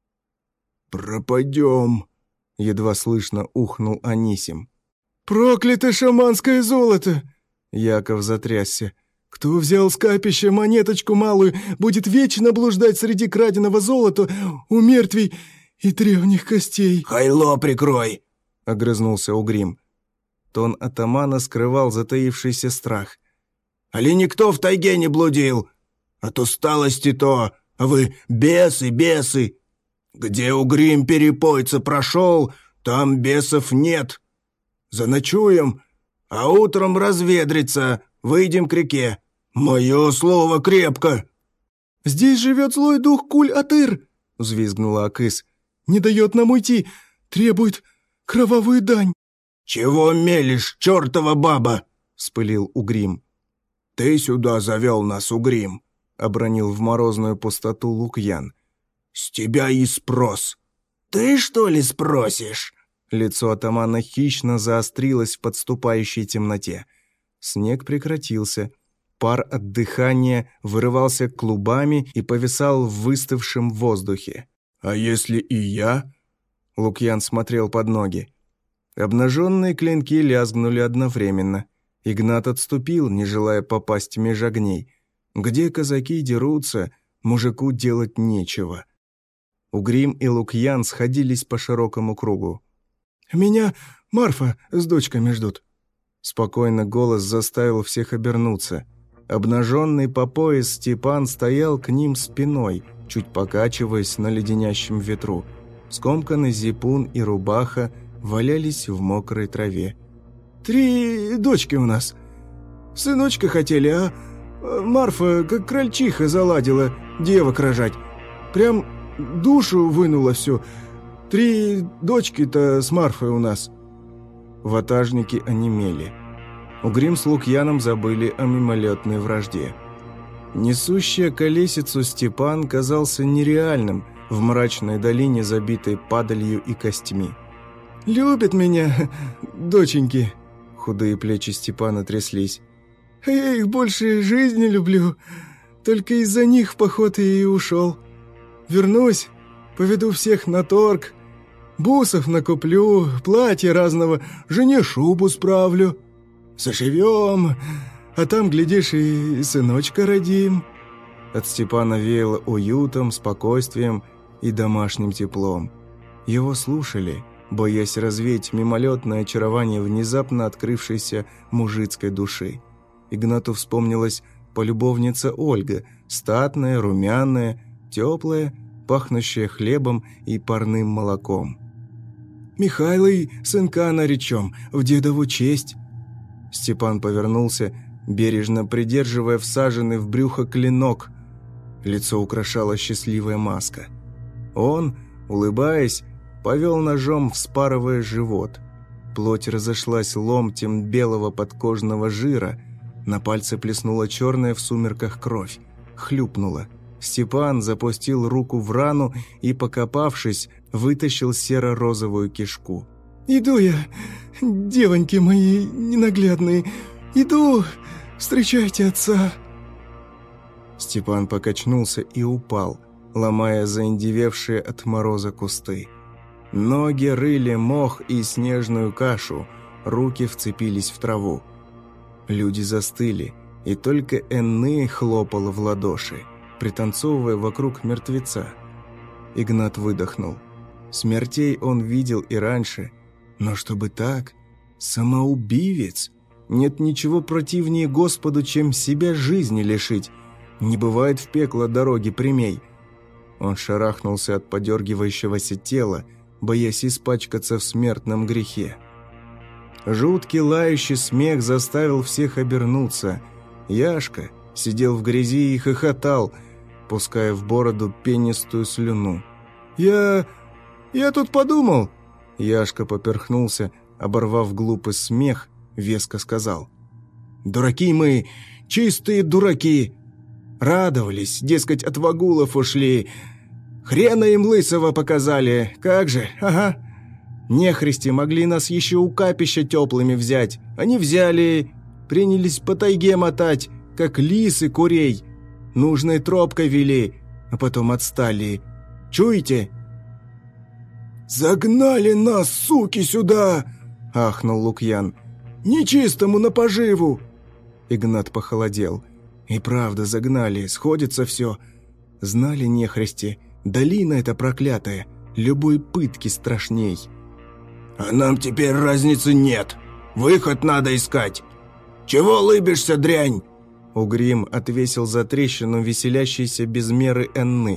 «Пропадем!» — едва слышно ухнул Анисим. «Проклято шаманское золото!» Яков затрясся. «Кто взял с капища монеточку малую, будет вечно блуждать среди краденого золота у мертвей и древних костей!» «Хайло прикрой!» — огрызнулся Угрим. Тон атамана скрывал затаившийся страх. «Али никто в тайге не блудил? От усталости то, а вы бесы, бесы!» Где угрим перепойца прошел, там бесов нет. Заночуем, а утром разведрится, выйдем к реке. Мое слово крепко!» «Здесь живет злой дух Куль-Атыр!» — взвизгнула Акыс. «Не дает нам уйти, требует кровавую дань!» «Чего мелешь, чертова баба?» — вспылил Угрим. «Ты сюда завел нас, Угрим!» — обронил в морозную пустоту Лукьян. «С тебя и спрос!» «Ты, что ли, спросишь?» Лицо атамана хищно заострилось в подступающей темноте. Снег прекратился. Пар от дыхания вырывался клубами и повисал в выставшем воздухе. «А если и я?» Лукьян смотрел под ноги. Обнаженные клинки лязгнули одновременно. Игнат отступил, не желая попасть меж огней. Где казаки дерутся, мужику делать нечего. Угрим и Лукьян сходились по широкому кругу. «Меня Марфа с дочками ждут». Спокойно голос заставил всех обернуться. Обнаженный по пояс Степан стоял к ним спиной, чуть покачиваясь на леденящем ветру. Скомканный зипун и рубаха валялись в мокрой траве. «Три дочки у нас. Сыночка хотели, а Марфа, как крольчиха, заладила девок рожать. Прям душу вынула всю. Три дочки-то с Марфой у нас». Ватажники онемели. Угрим с Лукьяном забыли о мимолетной вражде. Несущая колесицу Степан казался нереальным в мрачной долине, забитой падалью и костьми. «Любят меня, доченьки!» Худые плечи Степана тряслись. «Я их больше жизни люблю. Только из-за них в поход и ушел. Вернусь, поведу всех на торг. Бусов накуплю, платья разного, жене шубу справлю. Заживем, а там, глядишь, и сыночка родим». От Степана веяло уютом, спокойствием и домашним теплом. Его слушали, боясь развеять мимолетное очарование внезапно открывшейся мужицкой души. Игнату вспомнилась полюбовница Ольга, статная, румяная, теплая, пахнущая хлебом и парным молоком. «Михайлой сынка наречем, в дедову честь». Степан повернулся, бережно придерживая всаженный в брюхо клинок. Лицо украшала счастливая маска. Он, улыбаясь, повел ножом, вспарывая живот. Плоть разошлась ломтем белого подкожного жира, на пальце плеснула черная в сумерках кровь, хлюпнула. Степан запустил руку в рану и, покопавшись, вытащил серо-розовую кишку. «Иду я, девоньки мои ненаглядные, иду, встречайте отца». Степан покачнулся и упал, ломая заиндевевшие от мороза кусты. Ноги рыли мох и снежную кашу, руки вцепились в траву. Люди застыли, и только Энны хлопала в ладоши, пританцовывая вокруг мертвеца. Игнат выдохнул. Смертей он видел и раньше, но чтобы так, самоубивец. Нет ничего противнее Господу, чем себя жизни лишить. Не бывает в пекло дороги прямей. Он шарахнулся от подергивающегося тела, боясь испачкаться в смертном грехе. Жуткий лающий смех заставил всех обернуться. Яшка сидел в грязи и хохотал, пуская в бороду пенистую слюну. «Я... я тут подумал...» Яшка поперхнулся, оборвав глупый смех, веско сказал. «Дураки мы, чистые дураки! Радовались, дескать, от вагулов ушли. Хрена им лысого показали, как же, ага. Нехристи могли нас еще у капища теплыми взять. Они взяли, принялись по тайге мотать, как лисы курей. Нужной тропкой вели, а потом отстали. Чуете?» «Загнали нас, суки, сюда!» — ахнул Лукьян. «Нечистому на поживу!» Игнат похолодел. И правда загнали, сходится все. Знали нехристи, долина эта проклятая, любой пытки страшней. «А нам теперь разницы нет. Выход надо искать. Чего лыбишься, дрянь?» Угрим отвесил за трещину веселящейся без меры Энны.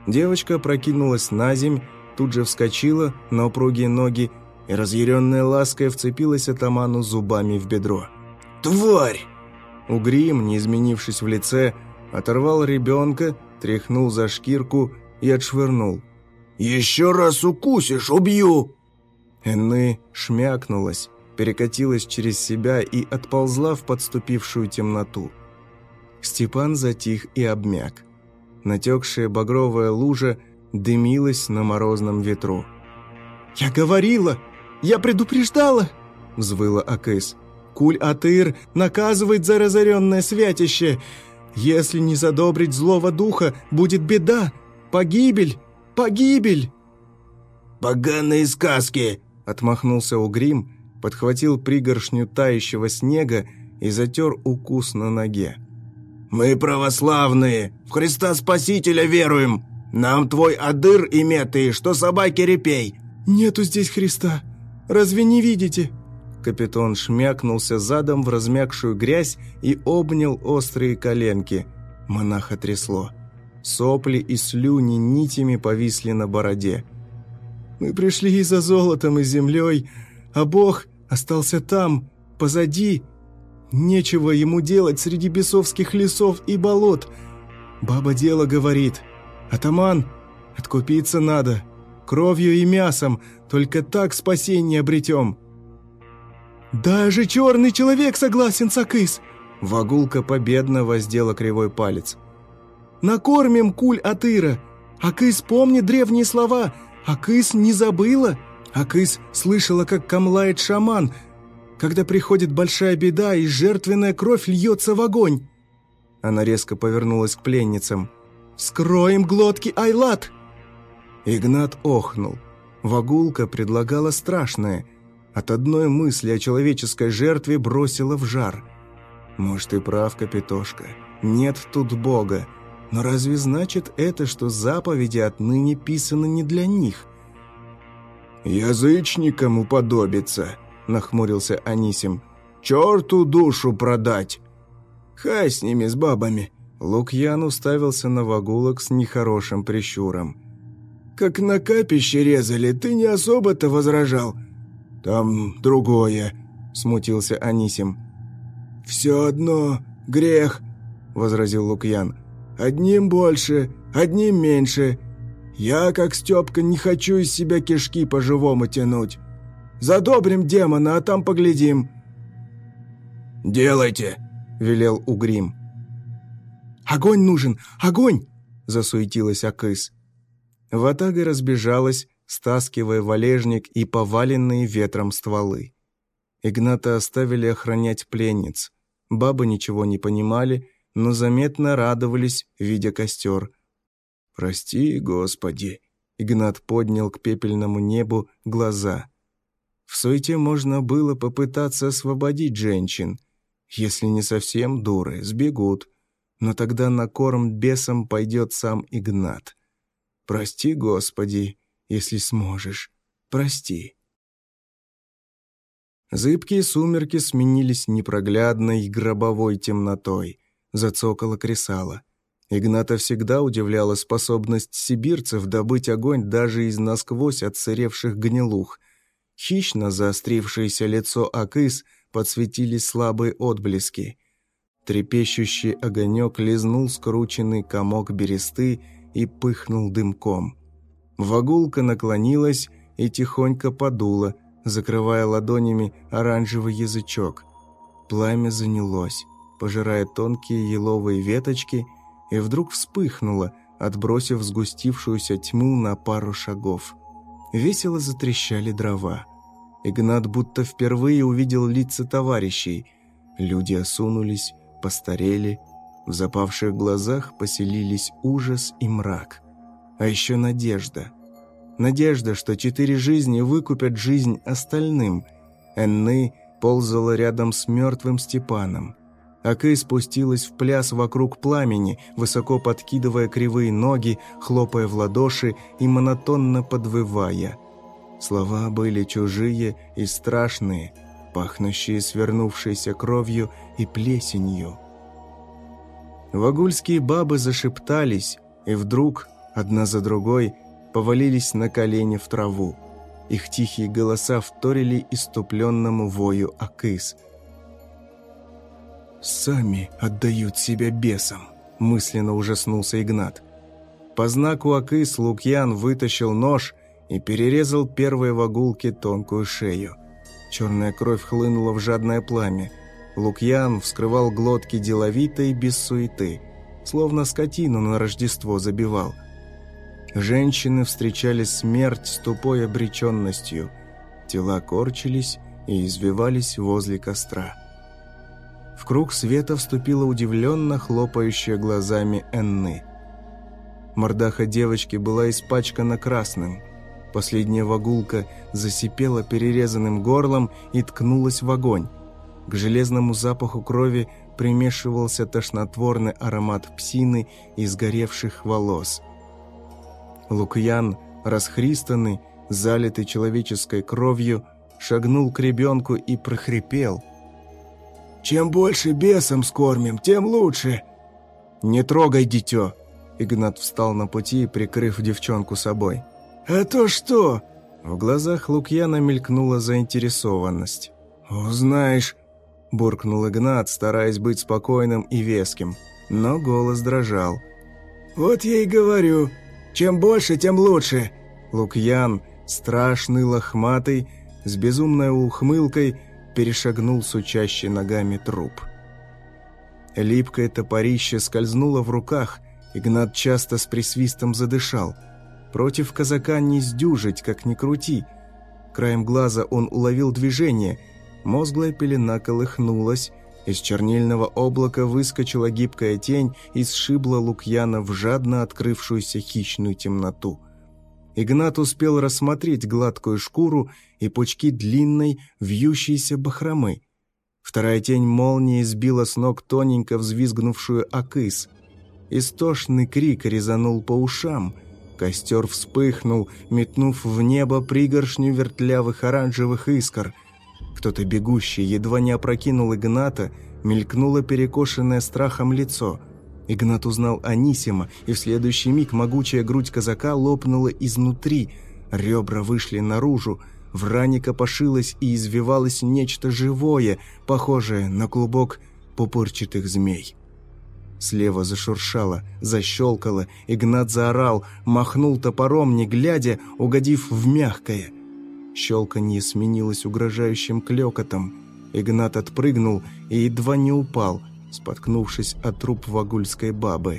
Девочка прокинулась на земь, тут же вскочила на упругие ноги и, разъяренная лаской, вцепилась атаману зубами в бедро. «Тварь!» Угрим, не изменившись в лице, оторвал ребенка, тряхнул за шкирку и отшвырнул. «Еще раз укусишь, убью!» Энны шмякнулась, перекатилась через себя и отползла в подступившую темноту. Степан затих и обмяк. Натекшая багровая лужа дымилась на морозном ветру. «Я говорила! Я предупреждала!» — взвыла Акыс. «Куль-Атыр наказывает за разоренное святище! Если не задобрить злого духа, будет беда! Погибель! Погибель!» «Поганые сказки!» — отмахнулся Угрим, подхватил пригоршню тающего снега и затер укус на ноге. «Мы православные, в Христа Спасителя веруем! Нам твой адыр и меты, что собаки репей!» «Нету здесь Христа! Разве не видите?» Капитан шмякнулся задом в размякшую грязь и обнял острые коленки. Монаха трясло. Сопли и слюни нитями повисли на бороде. «Мы пришли и за золотом, и землей, а Бог остался там, позади. Нечего ему делать среди бесовских лесов и болот. Баба дело говорит. Атаман, откупиться надо, кровью и мясом, только так спасение обретем». «Даже черный человек согласен с Акыс!» Вагулка победно воздела кривой палец. «Накормим Куль-Атыра! Акыс помнит древние слова! Акыс не забыла! Акыс слышала, как камлает шаман, когда приходит большая беда и жертвенная кровь льется в огонь!» Она резко повернулась к пленницам. «Вскроем глотки Айлат!» Игнат охнул. Вагулка предлагала страшное. От одной мысли о человеческой жертве бросила в жар. «Может, и прав, Капитошка, нет тут Бога. Но разве значит это, что заповеди отныне писаны не для них?» «Язычникам уподобиться», — нахмурился Анисим. «Черту душу продать!» «Хай с ними, с бабами!» Лукьян уставился на Вагулок с нехорошим прищуром. «Как на капище резали, ты не особо-то возражал». «Там другое», — смутился Анисим. «Все одно грех», — возразил Лукьян. «Одним больше, одним меньше. Я, как Степка, не хочу из себя кишки по-живому тянуть. Задобрим демона, а там поглядим». «Делайте», — велел Угрим. «Огонь нужен! Огонь!» — засуетилась Акыс. Ватага разбежалась, стаскивая валежник и поваленные ветром стволы. Игната оставили охранять пленниц. Бабы ничего не понимали, но заметно радовались, видя костер. «Прости, Господи!» — Игнат поднял к пепельному небу глаза. В суете можно было попытаться освободить женщин. Если не совсем дуры, сбегут. Но тогда на корм бесам пойдет сам Игнат. «Прости, Господи, если сможешь. Прости». Зыбкие сумерки сменились непроглядной гробовой темнотой. Зацокало кресало. Игната всегда удивляла способность сибирцев добыть огонь даже из насквозь отсыревших гнилух. Хищно заострившееся лицо Акыс подсветили слабые отблески. Трепещущий огонек лизнул скрученный комок бересты и пыхнул дымком. Вагулка наклонилась и тихонько подула, закрывая ладонями оранжевый язычок. Пламя занялось, пожирая тонкие еловые веточки, и вдруг вспыхнуло, отбросив сгустившуюся тьму на пару шагов. Весело затрещали дрова. Игнат будто впервые увидел лица товарищей. Люди осунулись, постарели, в запавших глазах поселились ужас и мрак. А еще надежда. Надежда, что четыре жизни выкупят жизнь остальным. Энны ползала рядом с мертвым Степаном. Акы спустилась в пляс вокруг пламени, высоко подкидывая кривые ноги, хлопая в ладоши и монотонно подвывая. Слова были чужие и страшные, пахнущие свернувшейся кровью и плесенью. Вагульские бабы зашептались, и вдруг Одна за другой повалились на колени в траву. Их тихие голоса вторили иступленному вою акыс. «Сами отдают себя бесам», – мысленно ужаснулся Игнат. По знаку акыс Лукьян вытащил нож и перерезал первой вагулке тонкую шею. Черная кровь хлынула в жадное пламя. Лукьян вскрывал глотки деловито и без суеты, словно скотину на Рождество забивал. Женщины встречали смерть с тупой обреченностью. Тела корчились и извивались возле костра. В круг света вступила удивленно хлопающая глазами Энны. Мордаха девочки была испачкана красным. Последняя вагулка засипела перерезанным горлом и ткнулась в огонь. К железному запаху крови примешивался тошнотворный аромат псины и сгоревших волос. Лукьян, расхристанный, залитый человеческой кровью, шагнул к ребенку и прохрипел: «Чем больше бесом скормим, тем лучше!» «Не трогай дитё!» Игнат встал на пути, прикрыв девчонку собой. «А то что?» В глазах Лукьяна мелькнула заинтересованность. «Узнаешь», – буркнул Игнат, стараясь быть спокойным и веским, но голос дрожал. «Вот я и говорю, чем больше, тем лучше!» Лукьян, страшный, лохматый, с безумной ухмылкой, перешагнул сучащий ногами труп. Липкое топорище скользнуло в руках, Игнат часто с присвистом задышал. Против казака не сдюжить, как ни крути. Краем глаза он уловил движение. Мозглая пелена колыхнулась. Из чернильного облака выскочила гибкая тень и сшибла Лукьяна в жадно открывшуюся хищную темноту. Игнат успел рассмотреть гладкую шкуру и пучки длинной, вьющейся бахромы. Вторая тень молнии сбила с ног тоненько взвизгнувшую акыс. Истошный крик резанул по ушам. Костер вспыхнул, метнув в небо пригоршню вертлявых оранжевых искр. Кто-то бегущий едва не опрокинул Игната, мелькнуло перекошенное страхом лицо. Игнат узнал Анисима, и в следующий миг могучая грудь казака лопнула изнутри. Ребра вышли наружу, в ране копошилось и извивалось нечто живое, похожее на клубок пупырчатых змей. Слева зашуршало, защелкало, Игнат заорал, махнул топором, не глядя, угодив в мягкое. Щелканье сменилось угрожающим клёкотом. Игнат отпрыгнул и едва не упал, споткнувшись от труп вагульской бабы.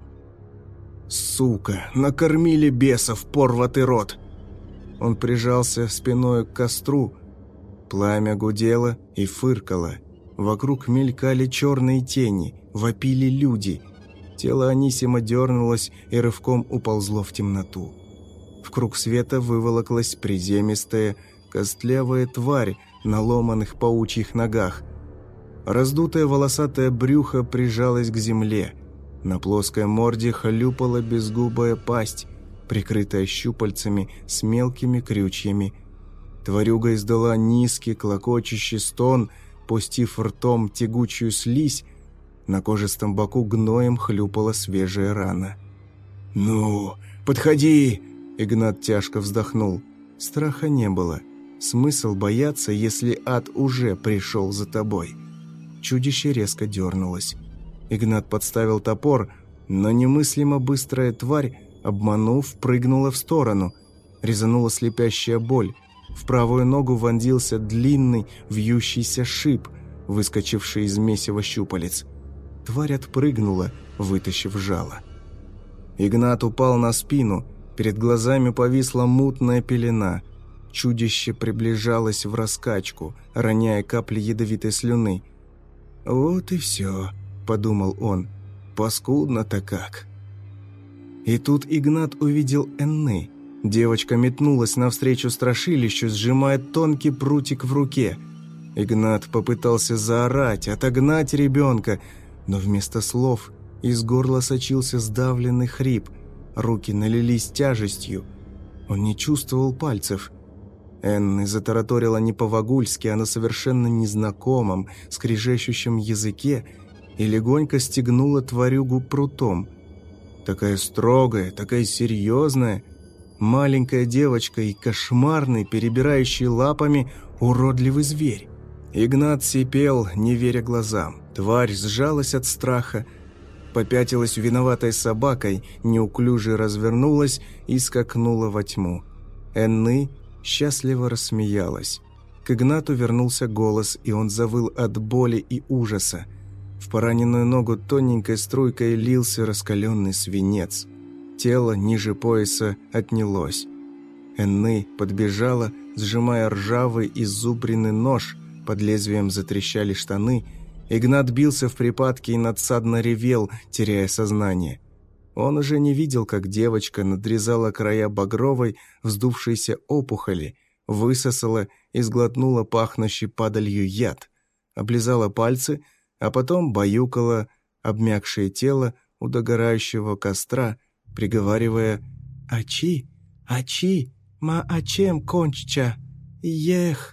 «Сука! Накормили бесов, порватый рот!» Он прижался спиной к костру. Пламя гудело и фыркало. Вокруг мелькали черные тени, вопили люди. Тело Анисима дернулось и рывком уползло в темноту. В круг света выволоклась приземистая, костлявая тварь на ломаных паучьих ногах. Раздутое волосатое брюхо прижалось к земле. На плоской морде хлюпала безгубая пасть, прикрытая щупальцами с мелкими крючьями. Тварюга издала низкий клокочущий стон, пустив ртом тягучую слизь. На кожистом боку гноем хлюпала свежая рана. «Ну, подходи!» Игнат тяжко вздохнул. Страха не было. Смысл бояться, если ад уже пришел за тобой. Чудище резко дернулось. Игнат подставил топор, но немыслимо быстрая тварь, обманув, прыгнула в сторону. Резанула слепящая боль. В правую ногу вонзился длинный, вьющийся шип, выскочивший из месива щупалец. Тварь отпрыгнула, вытащив жало. Игнат упал на спину. Перед глазами повисла мутная пелена. Чудище приближалось в раскачку, роняя капли ядовитой слюны. «Вот и все», — подумал он. «Паскудно-то как». И тут Игнат увидел Энны. Девочка метнулась навстречу страшилищу, сжимая тонкий прутик в руке. Игнат попытался заорать, отогнать ребенка, но вместо слов из горла сочился сдавленный хрип. Руки налились тяжестью. Он не чувствовал пальцев. Энны затараторила не по-вагульски, а на совершенно незнакомом, скрежещущем языке и легонько стегнула тварюгу прутом. Такая строгая, такая серьезная. Маленькая девочка и кошмарный, перебирающий лапами, уродливый зверь. Игнат сипел, не веря глазам. Тварь сжалась от страха, попятилась виноватой собакой, неуклюже развернулась и скакнула во тьму. Энны счастливо рассмеялась. К Игнату вернулся голос, и он завыл от боли и ужаса. В пораненную ногу тоненькой струйкой лился раскаленный свинец. Тело ниже пояса отнялось. Энны подбежала, сжимая ржавый изубренный нож, под лезвием затрещали штаны. Игнат бился в припадке и надсадно ревел, теряя сознание. Он уже не видел, как девочка надрезала края багровой, вздувшейся опухоли, высосала и сглотнула пахнущий падалью яд, облизала пальцы, а потом баюкала обмякшее тело у догорающего костра, приговаривая «Ачи, ачи, ма ачем кончча, ех».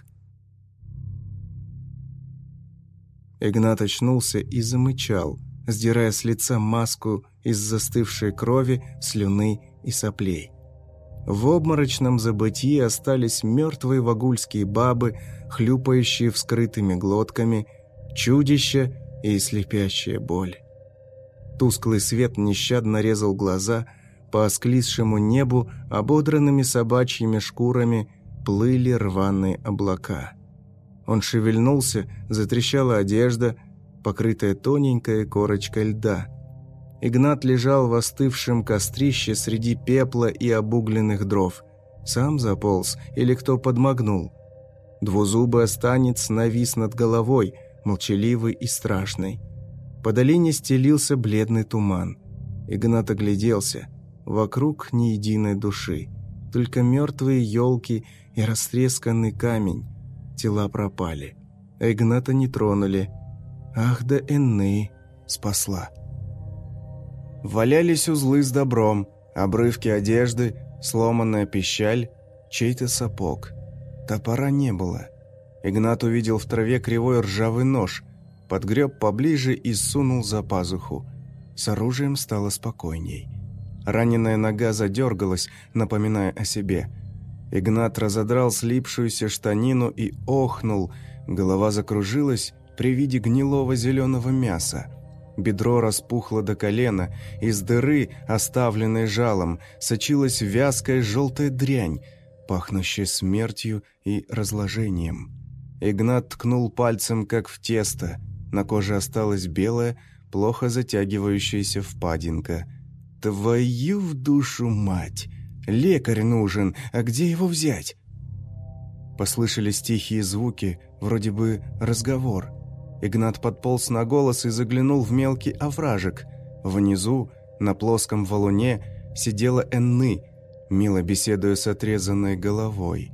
Игнат очнулся и замычал, сдирая с лица маску из застывшей крови, слюны и соплей. В обморочном забытии остались мертвые вагульские бабы, хлюпающие вскрытыми глотками, чудища и слепящая боль. Тусклый свет нещадно резал глаза, по осклизшему небу ободранными собачьими шкурами плыли рваные облака. Он шевельнулся, затрещала одежда, покрытая тоненькой корочкой льда. Игнат лежал в остывшем кострище среди пепла и обугленных дров. Сам заполз или кто подмогнул. Двузубый останец навис над головой, молчаливый и страшный. По долине стелился бледный туман. Игнат огляделся. Вокруг ни единой души. Только мертвые елки и растресканный камень. Тела пропали. А Игната не тронули. Ах да Энны спасла. Валялись узлы с добром, обрывки одежды, сломанная пищаль, чей-то сапог. Топора не было. Игнат увидел в траве кривой ржавый нож, подгреб поближе и сунул за пазуху. С оружием стало спокойней. Раненая нога задергалась, напоминая о себе. Игнат разодрал слипшуюся штанину и охнул. Голова закружилась при виде гнилого зеленого мяса. Бедро распухло до колена, из дыры, оставленной жалом, сочилась вязкая желтая дрянь, пахнущая смертью и разложением. Игнат ткнул пальцем, как в тесто. На коже осталась белая, плохо затягивающаяся впадинка. «Твою в душу мать! Лекарь нужен, а где его взять?» Послышались тихие звуки, вроде бы разговор. Игнат подполз на голос и заглянул в мелкий овражек. Внизу, на плоском валуне, сидела Энны, мило беседуя с отрезанной головой.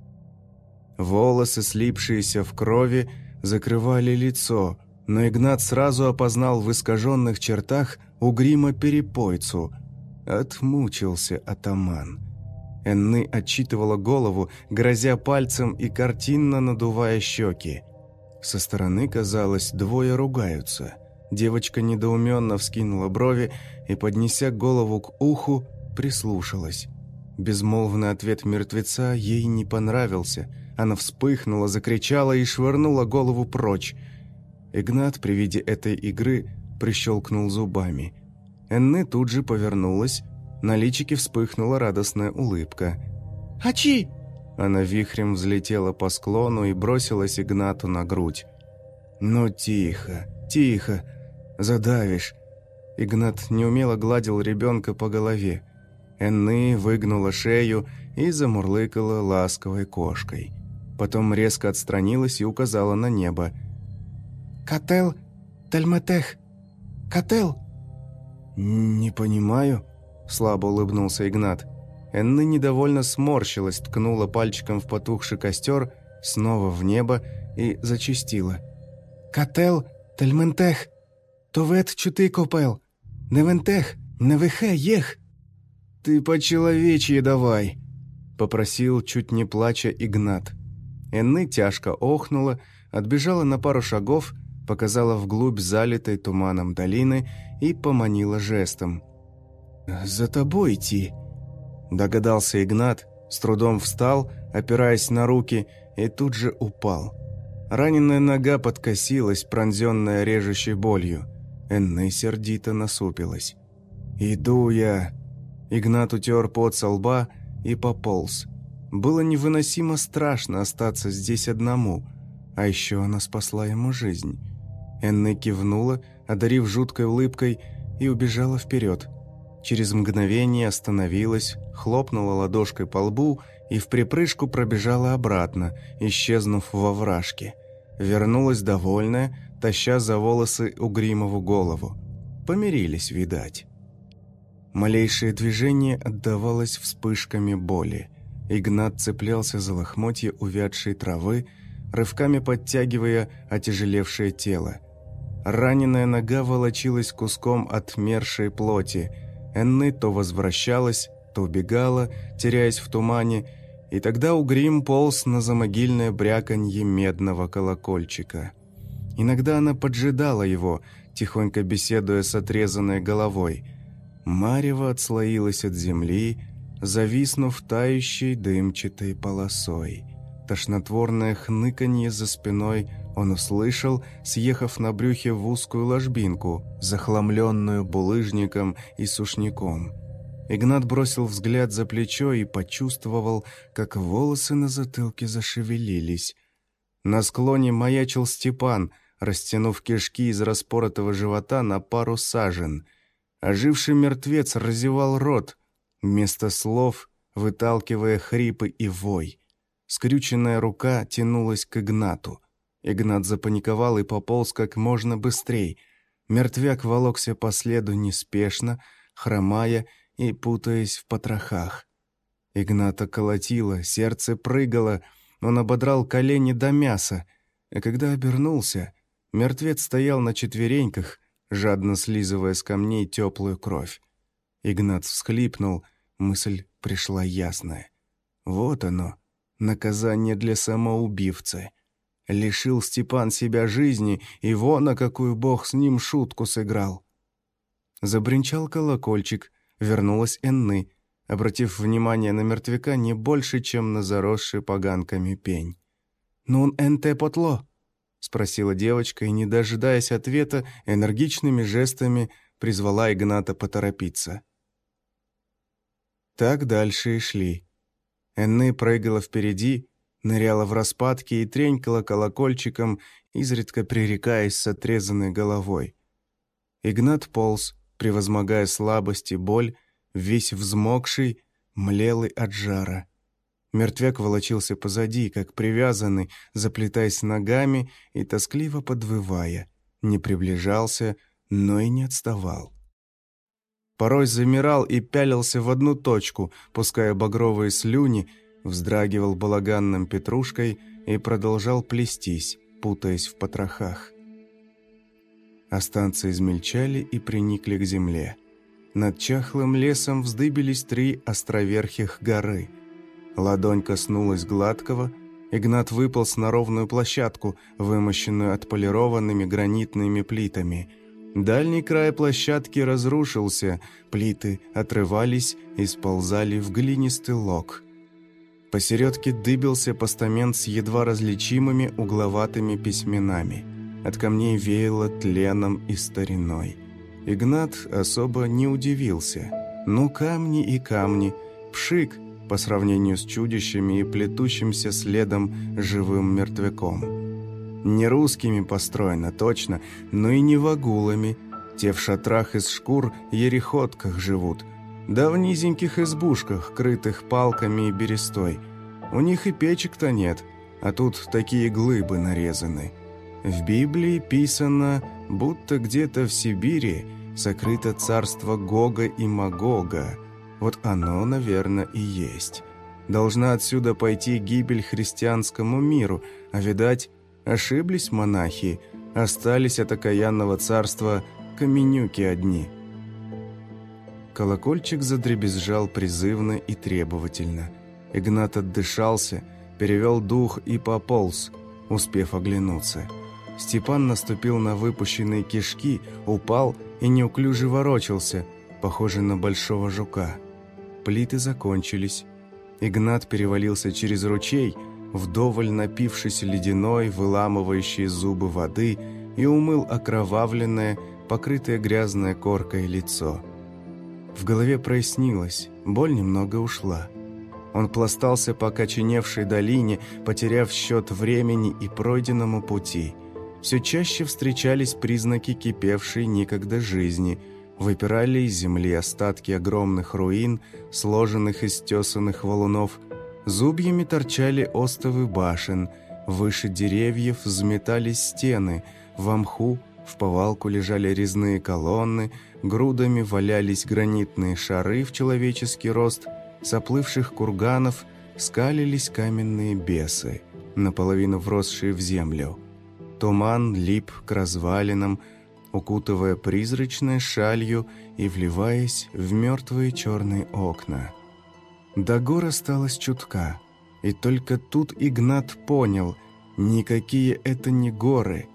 Волосы, слипшиеся в крови, закрывали лицо, но Игнат сразу опознал в искаженных чертах угрима-перепойцу. Отмучился атаман. Энны отчитывала голову, грозя пальцем и картинно надувая щеки. Со стороны, казалось, двое ругаются. Девочка недоуменно вскинула брови и, поднеся голову к уху, прислушалась. Безмолвный ответ мертвеца ей не понравился. Она вспыхнула, закричала и швырнула голову прочь. Игнат при виде этой игры прищелкнул зубами. Энны тут же повернулась. На личике вспыхнула радостная улыбка. «Ачи!» Она вихрем взлетела по склону и бросилась Игнату на грудь. «Ну тихо, тихо, задавишь!» Игнат неумело гладил ребенка по голове. Энны выгнула шею и замурлыкала ласковой кошкой. Потом резко отстранилась и указала на небо. «Кател, тельметех, кател!» «Не понимаю», — слабо улыбнулся Игнат. Энны недовольно сморщилась, ткнула пальчиком в потухший костер, снова в небо и зачастила. «Кател, тельментех, товет чути копел, невентех, невехе ех!» «Ты по-человечьи давай», — попросил, чуть не плача, Игнат. Энны тяжко охнула, отбежала на пару шагов, показала вглубь залитой туманом долины и поманила жестом. «За тобой идти», — догадался Игнат, с трудом встал, опираясь на руки, и тут же упал. Раненая нога подкосилась, пронзенная режущей болью. Энны сердито насупилась. «Иду я». Игнат утер пот со лба и пополз. Было невыносимо страшно остаться здесь одному, а еще она спасла ему жизнь. Энны кивнула, одарив жуткой улыбкой, и убежала вперед. Через мгновение остановилась, хлопнула ладошкой по лбу и в припрыжку пробежала обратно, исчезнув во вражке. Вернулась довольная, таща за волосы Угримову голову. Помирились, видать. Малейшее движение отдавалось вспышками боли. Игнат цеплялся за лохмотья увядшей травы, рывками подтягивая отяжелевшее тело. Раненая нога волочилась куском отмершей плоти. Энны то возвращалась, то убегала, теряясь в тумане, и тогда Угрим полз на замогильное бряканье медного колокольчика. Иногда она поджидала его, тихонько беседуя с отрезанной головой. Марево отслоилась от земли, зависнув тающей дымчатой полосой. Тошнотворное хныканье за спиной он услышал, съехав на брюхе в узкую ложбинку, захламленную булыжником и сушняком. Игнат бросил взгляд за плечо и почувствовал, как волосы на затылке зашевелились. На склоне маячил Степан, растянув кишки из распоротого живота на пару сажен. Оживший мертвец разевал рот, вместо слов выталкивая хрипы и вой. Скрюченная рука тянулась к Игнату. Игнат запаниковал и пополз как можно быстрей. Мертвяк волокся по следу неспешно, хромая и путаясь в потрохах. Игната колотило, сердце прыгало, он ободрал колени до мяса, а когда обернулся, мертвец стоял на четвереньках, жадно слизывая с камней теплую кровь. Игнат всхлипнул, мысль пришла ясная. Вот оно, наказание для самоубивцы. Лишил Степан себя жизни, и вон на какую бог с ним шутку сыграл. Забринчал колокольчик, вернулась Энны, обратив внимание на мертвяка не больше, чем на заросший поганками пень. «Нун энте потло?» — спросила девочка, и, не дожидаясь ответа, энергичными жестами призвала Игната поторопиться. Так дальше и шли. Энны прыгала впереди, ныряла в распадки и тренькала колокольчиком, изредка пререкаясь с отрезанной головой. Игнат полз, превозмогая слабость и боль, весь взмокший, млелый от жара. Мертвяк волочился позади, как привязанный, заплетаясь ногами и тоскливо подвывая. Не приближался, но и не отставал. Порой замирал и пялился в одну точку, пуская багровые слюни, вздрагивал балаганным петрушкой и продолжал плестись, путаясь в потрохах. Останцы измельчали и приникли к земле. Над чахлым лесом вздыбились три островерхих горы. Ладонь коснулась гладкого, Игнат выполз на ровную площадку, вымощенную отполированными гранитными плитами. Дальний край площадки разрушился, плиты отрывались и сползали в глинистый лог. Посередке дыбился постамент с едва различимыми угловатыми письменами. От камней веяло тленом и стариной. Игнат особо не удивился. Ну, камни и камни, пшик по сравнению с чудищами и плетущимся следом живым мертвяком. Не русскими построено, точно, но и не вагулами. Те в шатрах из шкур ереходках живут, да в низеньких избушках, крытых палками и берестой. У них и печек-то нет, а тут такие глыбы нарезаны. В Библии писано, будто где-то в Сибири сокрыто царство Гога и Магога. Вот оно, наверное, и есть. Должна отсюда пойти гибель христианскому миру, а, видать, ошиблись монахи, остались от окаянного царства каменюки одни. Колокольчик задребезжал призывно и требовательно. Игнат отдышался, перевел дух и пополз, успев оглянуться. Степан наступил на выпущенные кишки, упал и неуклюже ворочался, похожий на большого жука. Плиты закончились. Игнат перевалился через ручей, вдоволь напившись ледяной, выламывающей зубы воды, и умыл окровавленное, покрытое грязной коркой лицо. В голове прояснилось, боль немного ушла. Он пластался по окоченевшей долине, потеряв счет времени и пройденному пути. Все чаще встречались признаки кипевшей некогда жизни. Выпирали из земли остатки огромных руин, сложенных из тесанных валунов. Зубьями торчали остовы башен. Выше деревьев взметались стены. В мху в повалку лежали резные колонны, грудами валялись гранитные шары в человеческий рост. С оплывших курганов скалились каменные бесы, наполовину вросшие в землю. Туман лип к развалинам, укутывая призрачной шалью и вливаясь в мертвые черные окна. До гор осталась чутка, и только тут Игнат понял, никакие это не горы.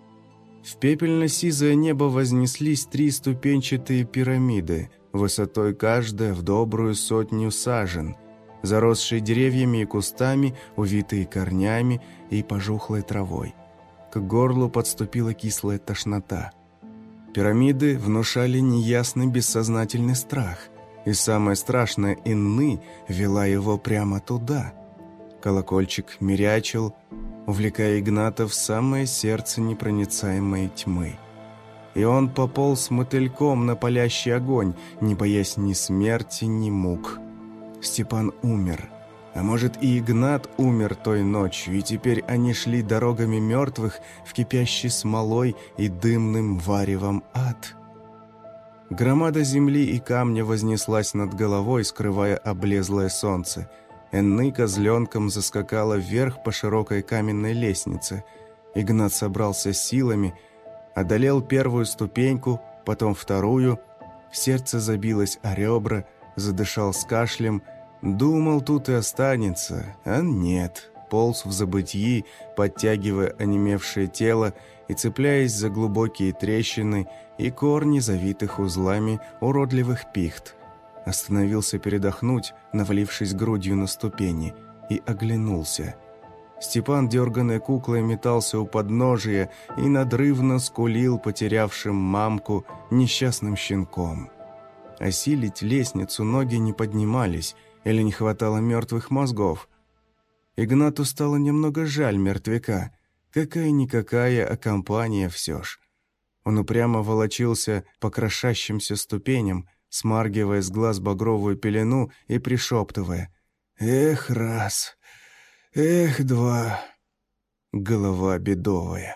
В пепельно-сизое небо вознеслись три ступенчатые пирамиды, высотой каждая в добрую сотню сажен, заросшие деревьями и кустами, увитые корнями и пожухлой травой. К горлу подступила кислая тошнота. Пирамиды внушали неясный бессознательный страх, и самое страшное, Энны вела его прямо туда. Колокольчик мирячил, увлекая Игната в самое сердце непроницаемой тьмы. И он пополз мотыльком на палящий огонь, не боясь ни смерти, ни мук. Степан умер. А может, и Игнат умер той ночью, и теперь они шли дорогами мертвых в кипящей смолой и дымным варевом ад. Громада земли и камня вознеслась над головой, скрывая облезлое солнце. Энны козленком заскакала вверх по широкой каменной лестнице. Игнат собрался силами, одолел первую ступеньку, потом вторую. Сердце забилось о ребра, задышал с кашлем. Думал, тут и останется, а нет. Полз в забытии, подтягивая онемевшее тело и цепляясь за глубокие трещины и корни, завитых узлами уродливых пихт. Остановился передохнуть, навалившись грудью на ступени, и оглянулся. Степан, дерганной куклой, метался у подножия и надрывно скулил потерявшим мамку несчастным щенком. Осилить лестницу ноги не поднимались, или не хватало мертвых мозгов. Игнату стало немного жаль мертвяка. Какая-никакая, а компания все ж. Он упрямо волочился по крошащимся ступеням, смаргивая с глаз багровую пелену и пришептывая: «Эх, раз! Эх, два!» Голова бедовая.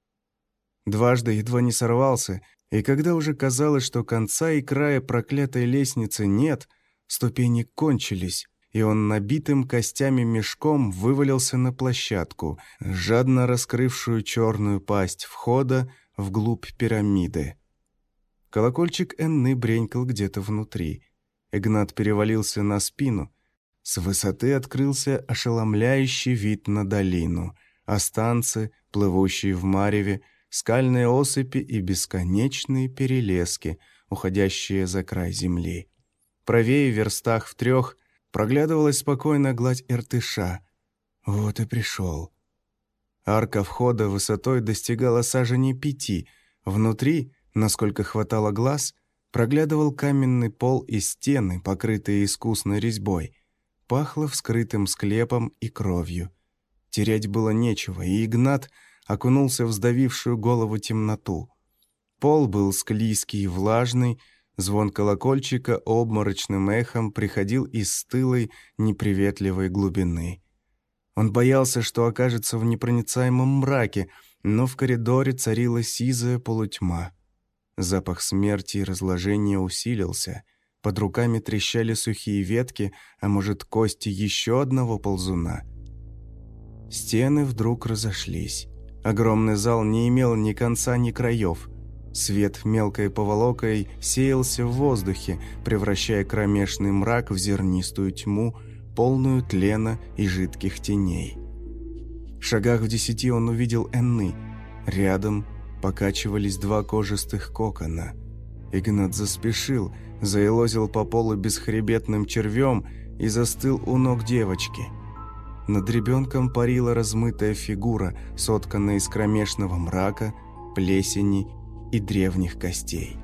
Дважды едва не сорвался, и когда уже казалось, что конца и края проклятой лестницы нет, ступени кончились, и он набитым костями мешком вывалился на площадку, жадно раскрывшую черную пасть входа вглубь пирамиды. Колокольчик Энны бренькал где-то внутри. Игнат перевалился на спину. С высоты открылся ошеломляющий вид на долину, останцы, плывущие в мареве, скальные осыпи и бесконечные перелески, уходящие за край земли. Правее, в верстах в трех, проглядывалась спокойно гладь Иртыша. Вот и пришел. Арка входа высотой достигала саженей пяти. Внутри, насколько хватало глаз, проглядывал каменный пол и стены, покрытые искусной резьбой. Пахло вскрытым склепом и кровью. Терять было нечего, и Игнат окунулся в сдавившую голову темноту. Пол был склизкий и влажный, звон колокольчика обморочным эхом приходил из стылой, неприветливой глубины. Он боялся, что окажется в непроницаемом мраке, но в коридоре царила сизая полутьма. Запах смерти и разложения усилился. Под руками трещали сухие ветки, а может, кости еще одного ползуна. Стены вдруг разошлись. Огромный зал не имел ни конца, ни краев. Свет мелкой поволокой сеялся в воздухе, превращая кромешный мрак в зернистую тьму, полную тлена и жидких теней. В шагах в десяти он увидел Энны. Рядом покачивались два кожистых кокона. Игнат заспешил, заелозил по полу бесхребетным червем и застыл у ног девочки. Над ребенком парила размытая фигура, сотканная из кромешного мрака, плесени и древних костей.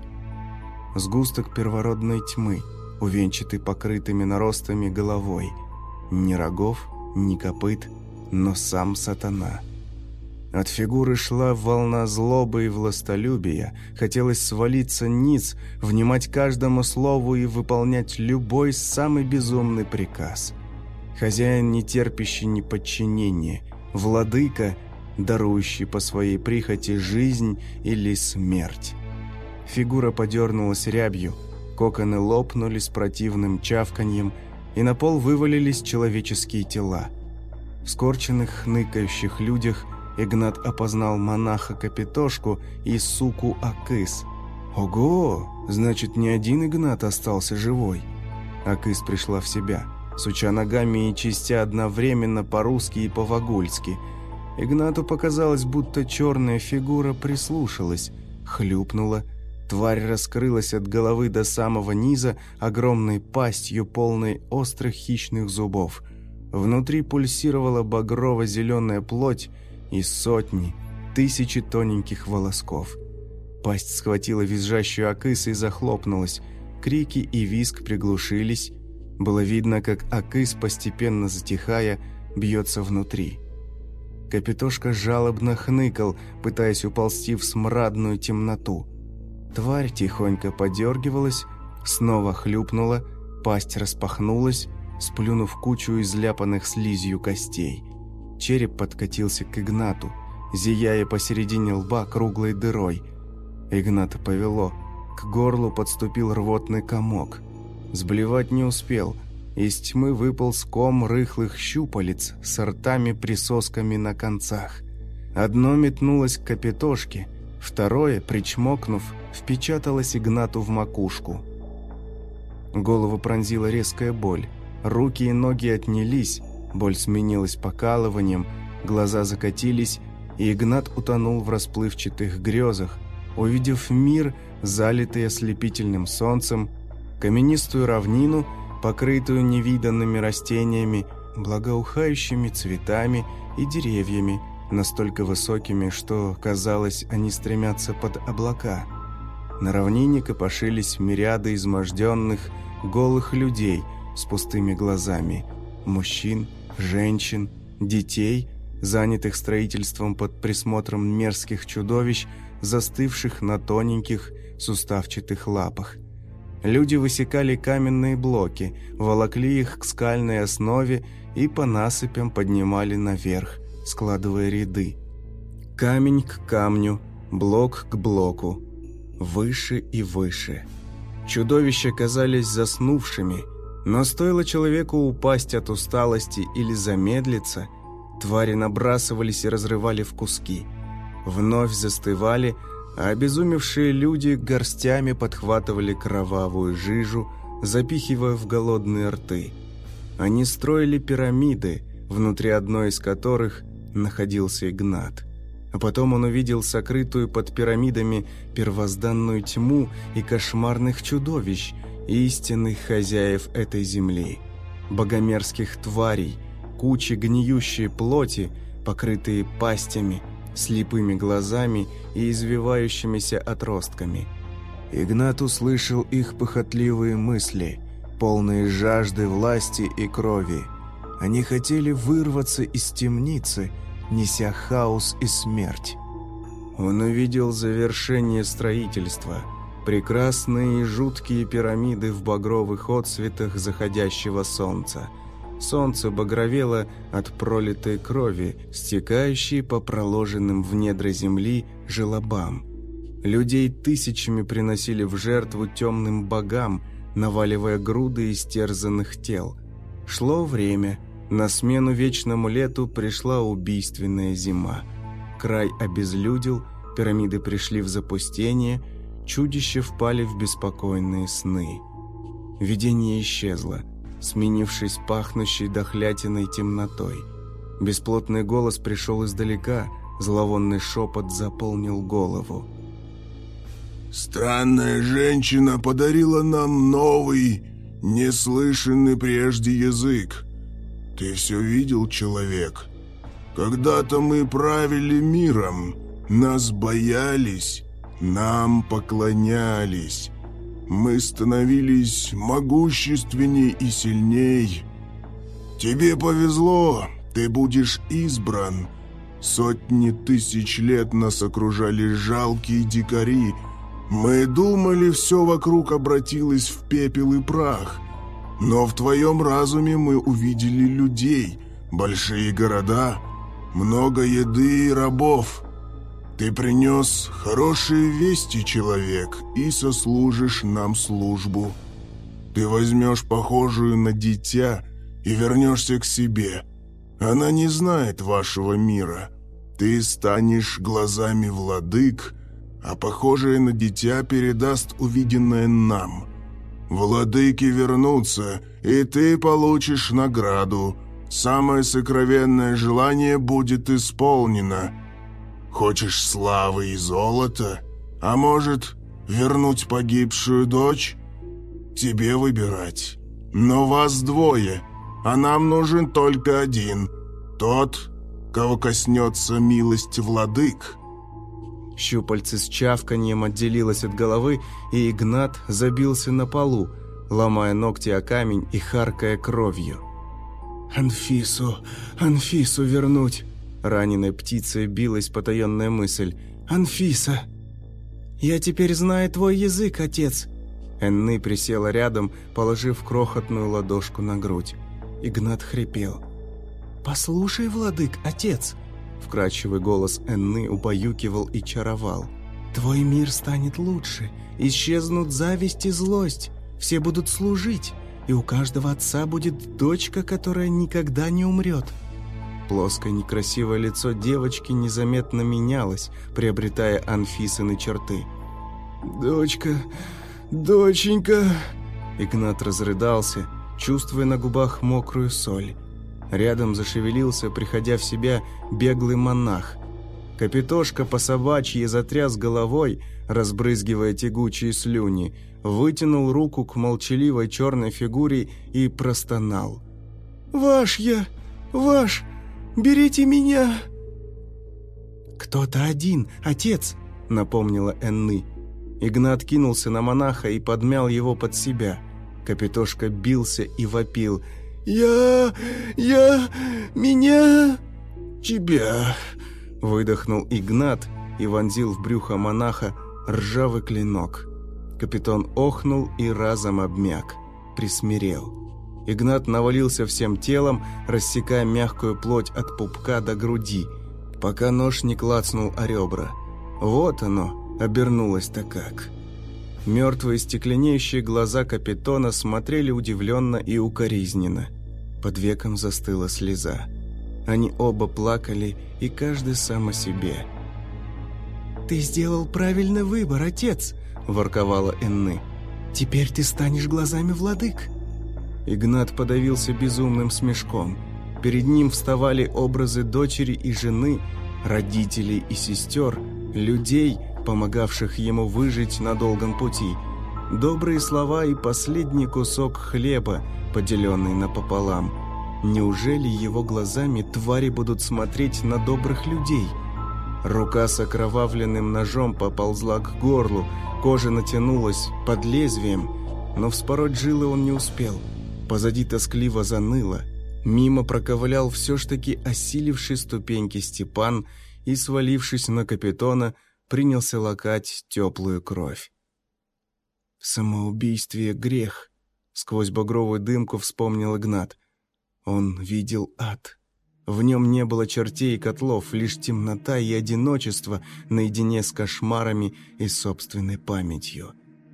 Сгусток первородной тьмы, увенчатый покрытыми наростами головой. Ни рогов, ни копыт, но сам сатана. От фигуры шла волна злобы и властолюбия. Хотелось свалиться ниц, внимать каждому слову и выполнять любой самый безумный приказ. Хозяин, не терпящий неподчинения, владыка, дарующий по своей прихоти жизнь или смерть. Фигура подернулась рябью, коконы лопнули с противным чавканьем, и на пол вывалились человеческие тела. В скорченных, хныкающих людях Игнат опознал монаха-капитошку и суку Акыс. «Ого! Значит, не один Игнат остался живой!» Акыс пришла в себя, суча ногами и чистя одновременно по-русски и по-вагульски. Игнату показалось, будто черная фигура прислушалась, хлюпнула. Тварь раскрылась от головы до самого низа огромной пастью, полной острых хищных зубов. Внутри пульсировала багрово-зеленая плоть и сотни, тысячи тоненьких волосков. Пасть схватила визжащую Акыс и захлопнулась. Крики и визг приглушились. Было видно, как Акыс, постепенно затихая, бьется внутри. Капитошка жалобно хныкал, пытаясь уползти в смрадную темноту. Тварь тихонько подергивалась, снова хлюпнула, пасть распахнулась, сплюнув кучу изляпанных слизью костей. Череп подкатился к Игнату, зияя посередине лба круглой дырой. Игната повело, к горлу подступил рвотный комок. Сблевать не успел, из тьмы выполз ком рыхлых щупалец с ртами-присосками на концах. Одно метнулось к Капитошке, второе, причмокнув, впечаталось Игнату в макушку. Голову пронзила резкая боль. Руки и ноги отнялись, боль сменилась покалыванием, глаза закатились, и Игнат утонул в расплывчатых грезах, увидев мир, залитый ослепительным солнцем, каменистую равнину, покрытую невиданными растениями, благоухающими цветами и деревьями, настолько высокими, что, казалось, они стремятся под облака. На равнине копошились мириады изможденных, голых людей с пустыми глазами, мужчин, женщин, детей, занятых строительством под присмотром мерзких чудовищ, застывших на тоненьких суставчатых лапах. Люди высекали каменные блоки, волокли их к скальной основе и по насыпям поднимали наверх, складывая ряды. Камень к камню, блок к блоку, выше и выше. Чудовища казались заснувшими, но стоило человеку упасть от усталости или замедлиться, твари набрасывались и разрывали в куски. Вновь застывали, а обезумевшие люди горстями подхватывали кровавую жижу, запихивая в голодные рты. Они строили пирамиды, внутри одной из которых находился Игнат. А потом он увидел сокрытую под пирамидами первозданную тьму и кошмарных чудовищ, истинных хозяев этой земли, богомерзких тварей, кучи гниющей плоти, покрытые пастями, слепыми глазами и извивающимися отростками. Игнат услышал их похотливые мысли, полные жажды власти и крови. Они хотели вырваться из темницы, неся хаос и смерть. Он увидел завершение строительства, прекрасные и жуткие пирамиды в багровых отсветах заходящего солнца. Солнце багровело от пролитой крови, стекающей по проложенным в недра земли желобам. Людей тысячами приносили в жертву темным богам, наваливая груды истерзанных тел. Шло время. На смену вечному лету пришла убийственная зима. Край обезлюдил, пирамиды пришли в запустение, чудища впали в беспокойные сны. Видение исчезло, сменившись пахнущей дохлятиной темнотой. Бесплотный голос пришел издалека, зловонный шепот заполнил голову. Странная женщина подарила нам новый, неслышанный прежде язык. Ты все видел, человек? Когда-то мы правили миром, нас боялись, нам поклонялись. Мы становились могущественней и сильней. Тебе повезло, ты будешь избран. Сотни тысяч лет нас окружали жалкие дикари. Мы думали, все вокруг обратилось в пепел и прах. Но в твоем разуме мы увидели людей, большие города, много еды и рабов. Ты принес хорошие вести, человек, и сослужишь нам службу. Ты возьмешь похожую на дитя и вернешься к себе. Она не знает вашего мира. Ты станешь глазами владык, а похожее на дитя передаст увиденное нам. Владыки вернутся, и ты получишь награду. Самое сокровенное желание будет исполнено. Хочешь славы и золота? А может, вернуть погибшую дочь? Тебе выбирать. Но вас двое, а нам нужен только один. Тот, кого коснется милость владык». Щупальце с чавканьем отделилось от головы, и Игнат забился на полу, ломая ногти о камень и харкая кровью. «Анфису, Анфису вернуть!» Раненой птицей билась потаенная мысль. «Анфиса!» «Я теперь знаю твой язык, отец!» Энны присела рядом, положив крохотную ладошку на грудь. Игнат хрипел. «Послушай, владык, отец!» Вкрадчивый голос Энны убаюкивал и чаровал. «Твой мир станет лучше, исчезнут зависть и злость, все будут служить, и у каждого отца будет дочка, которая никогда не умрет». Плоское некрасивое лицо девочки незаметно менялось, приобретая Анфисины черты. «Дочка, доченька!» Игнат разрыдался, чувствуя на губах мокрую соль. Рядом зашевелился, приходя в себя, беглый монах. Капитошка по собачьи затряс головой, разбрызгивая тягучие слюни, вытянул руку к молчаливой черной фигуре и простонал. «Ваш я! Ваш! Берите меня!» «Кто-то один, отец!» — напомнила Энны. Игнат кинулся на монаха и подмял его под себя. Капитошка бился и вопил. «Я... я... меня... тебя...» Выдохнул Игнат и вонзил в брюхо монаха ржавый клинок. Капитан охнул и разом обмяк, присмирел. Игнат навалился всем телом, рассекая мягкую плоть от пупка до груди, пока нож не клацнул о ребра. Вот оно, обернулось-то как. Мертвые стекленеющие глаза капитана смотрели удивленно и укоризненно. Под веком застыла слеза. Они оба плакали, и каждый сам о себе. «Ты сделал правильный выбор, отец!» – ворковала Энны. «Теперь ты станешь глазами владык!» Игнат подавился безумным смешком. Перед ним вставали образы дочери и жены, родителей и сестер, людей, помогавших ему выжить на долгом пути, добрые слова и последний кусок хлеба, поделенный напополам. Неужели его глазами твари будут смотреть на добрых людей? Рука с окровавленным ножом поползла к горлу, кожа натянулась под лезвием, но вспороть жилы он не успел. Позади тоскливо заныло. Мимо проковылял все ж таки осиливший ступеньки Степан и, свалившись на капитана, принялся лакать теплую кровь. «В самоубийстве грех», — сквозь багровую дымку вспомнил Игнат. Он видел ад. В нем не было чертей и котлов, лишь темнота и одиночество наедине с кошмарами и собственной памятью.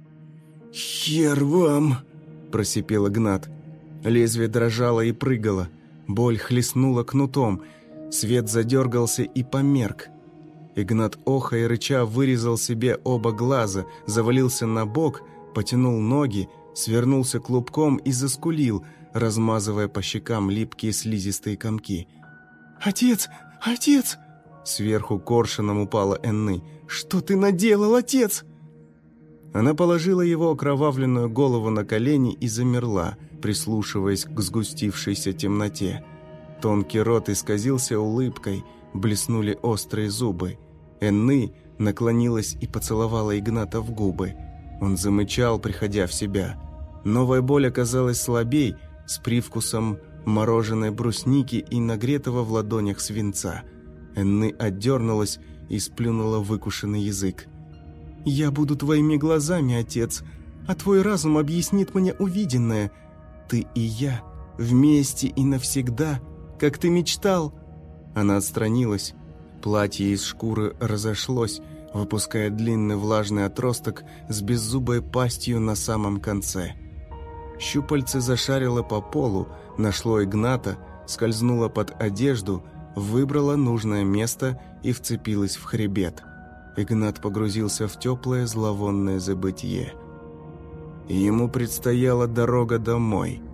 «Хер вам!» – просипел Игнат. Лезвие дрожало и прыгало. Боль хлестнула кнутом. Свет задергался и померк. Игнат, охая и рыча, вырезал себе оба глаза, завалился на бок, потянул ноги, свернулся клубком и заскулил, размазывая по щекам липкие слизистые комки. «Отец! Отец!» Сверху коршуном упала Энны. «Что ты наделал, отец?» Она положила его окровавленную голову на колени и замерла, прислушиваясь к сгустившейся темноте. Тонкий рот исказился улыбкой, блеснули острые зубы. Энны наклонилась и поцеловала Игната в губы. Он замычал, приходя в себя. Новая боль оказалась слабей, с привкусом мороженой брусники и нагретого в ладонях свинца. Энны отдернулась и сплюнула выкушенный язык. «Я буду твоими глазами, отец, а твой разум объяснит мне увиденное. Ты и я, вместе и навсегда, как ты мечтал». Она отстранилась. Платье из шкуры разошлось, выпуская длинный влажный отросток с беззубой пастью на самом конце. Щупальце зашарило по полу, нашло Игната, скользнуло под одежду, выбрало нужное место и вцепилось в хребет. Игнат погрузился в теплое зловонное забытье. Ему предстояла дорога домой.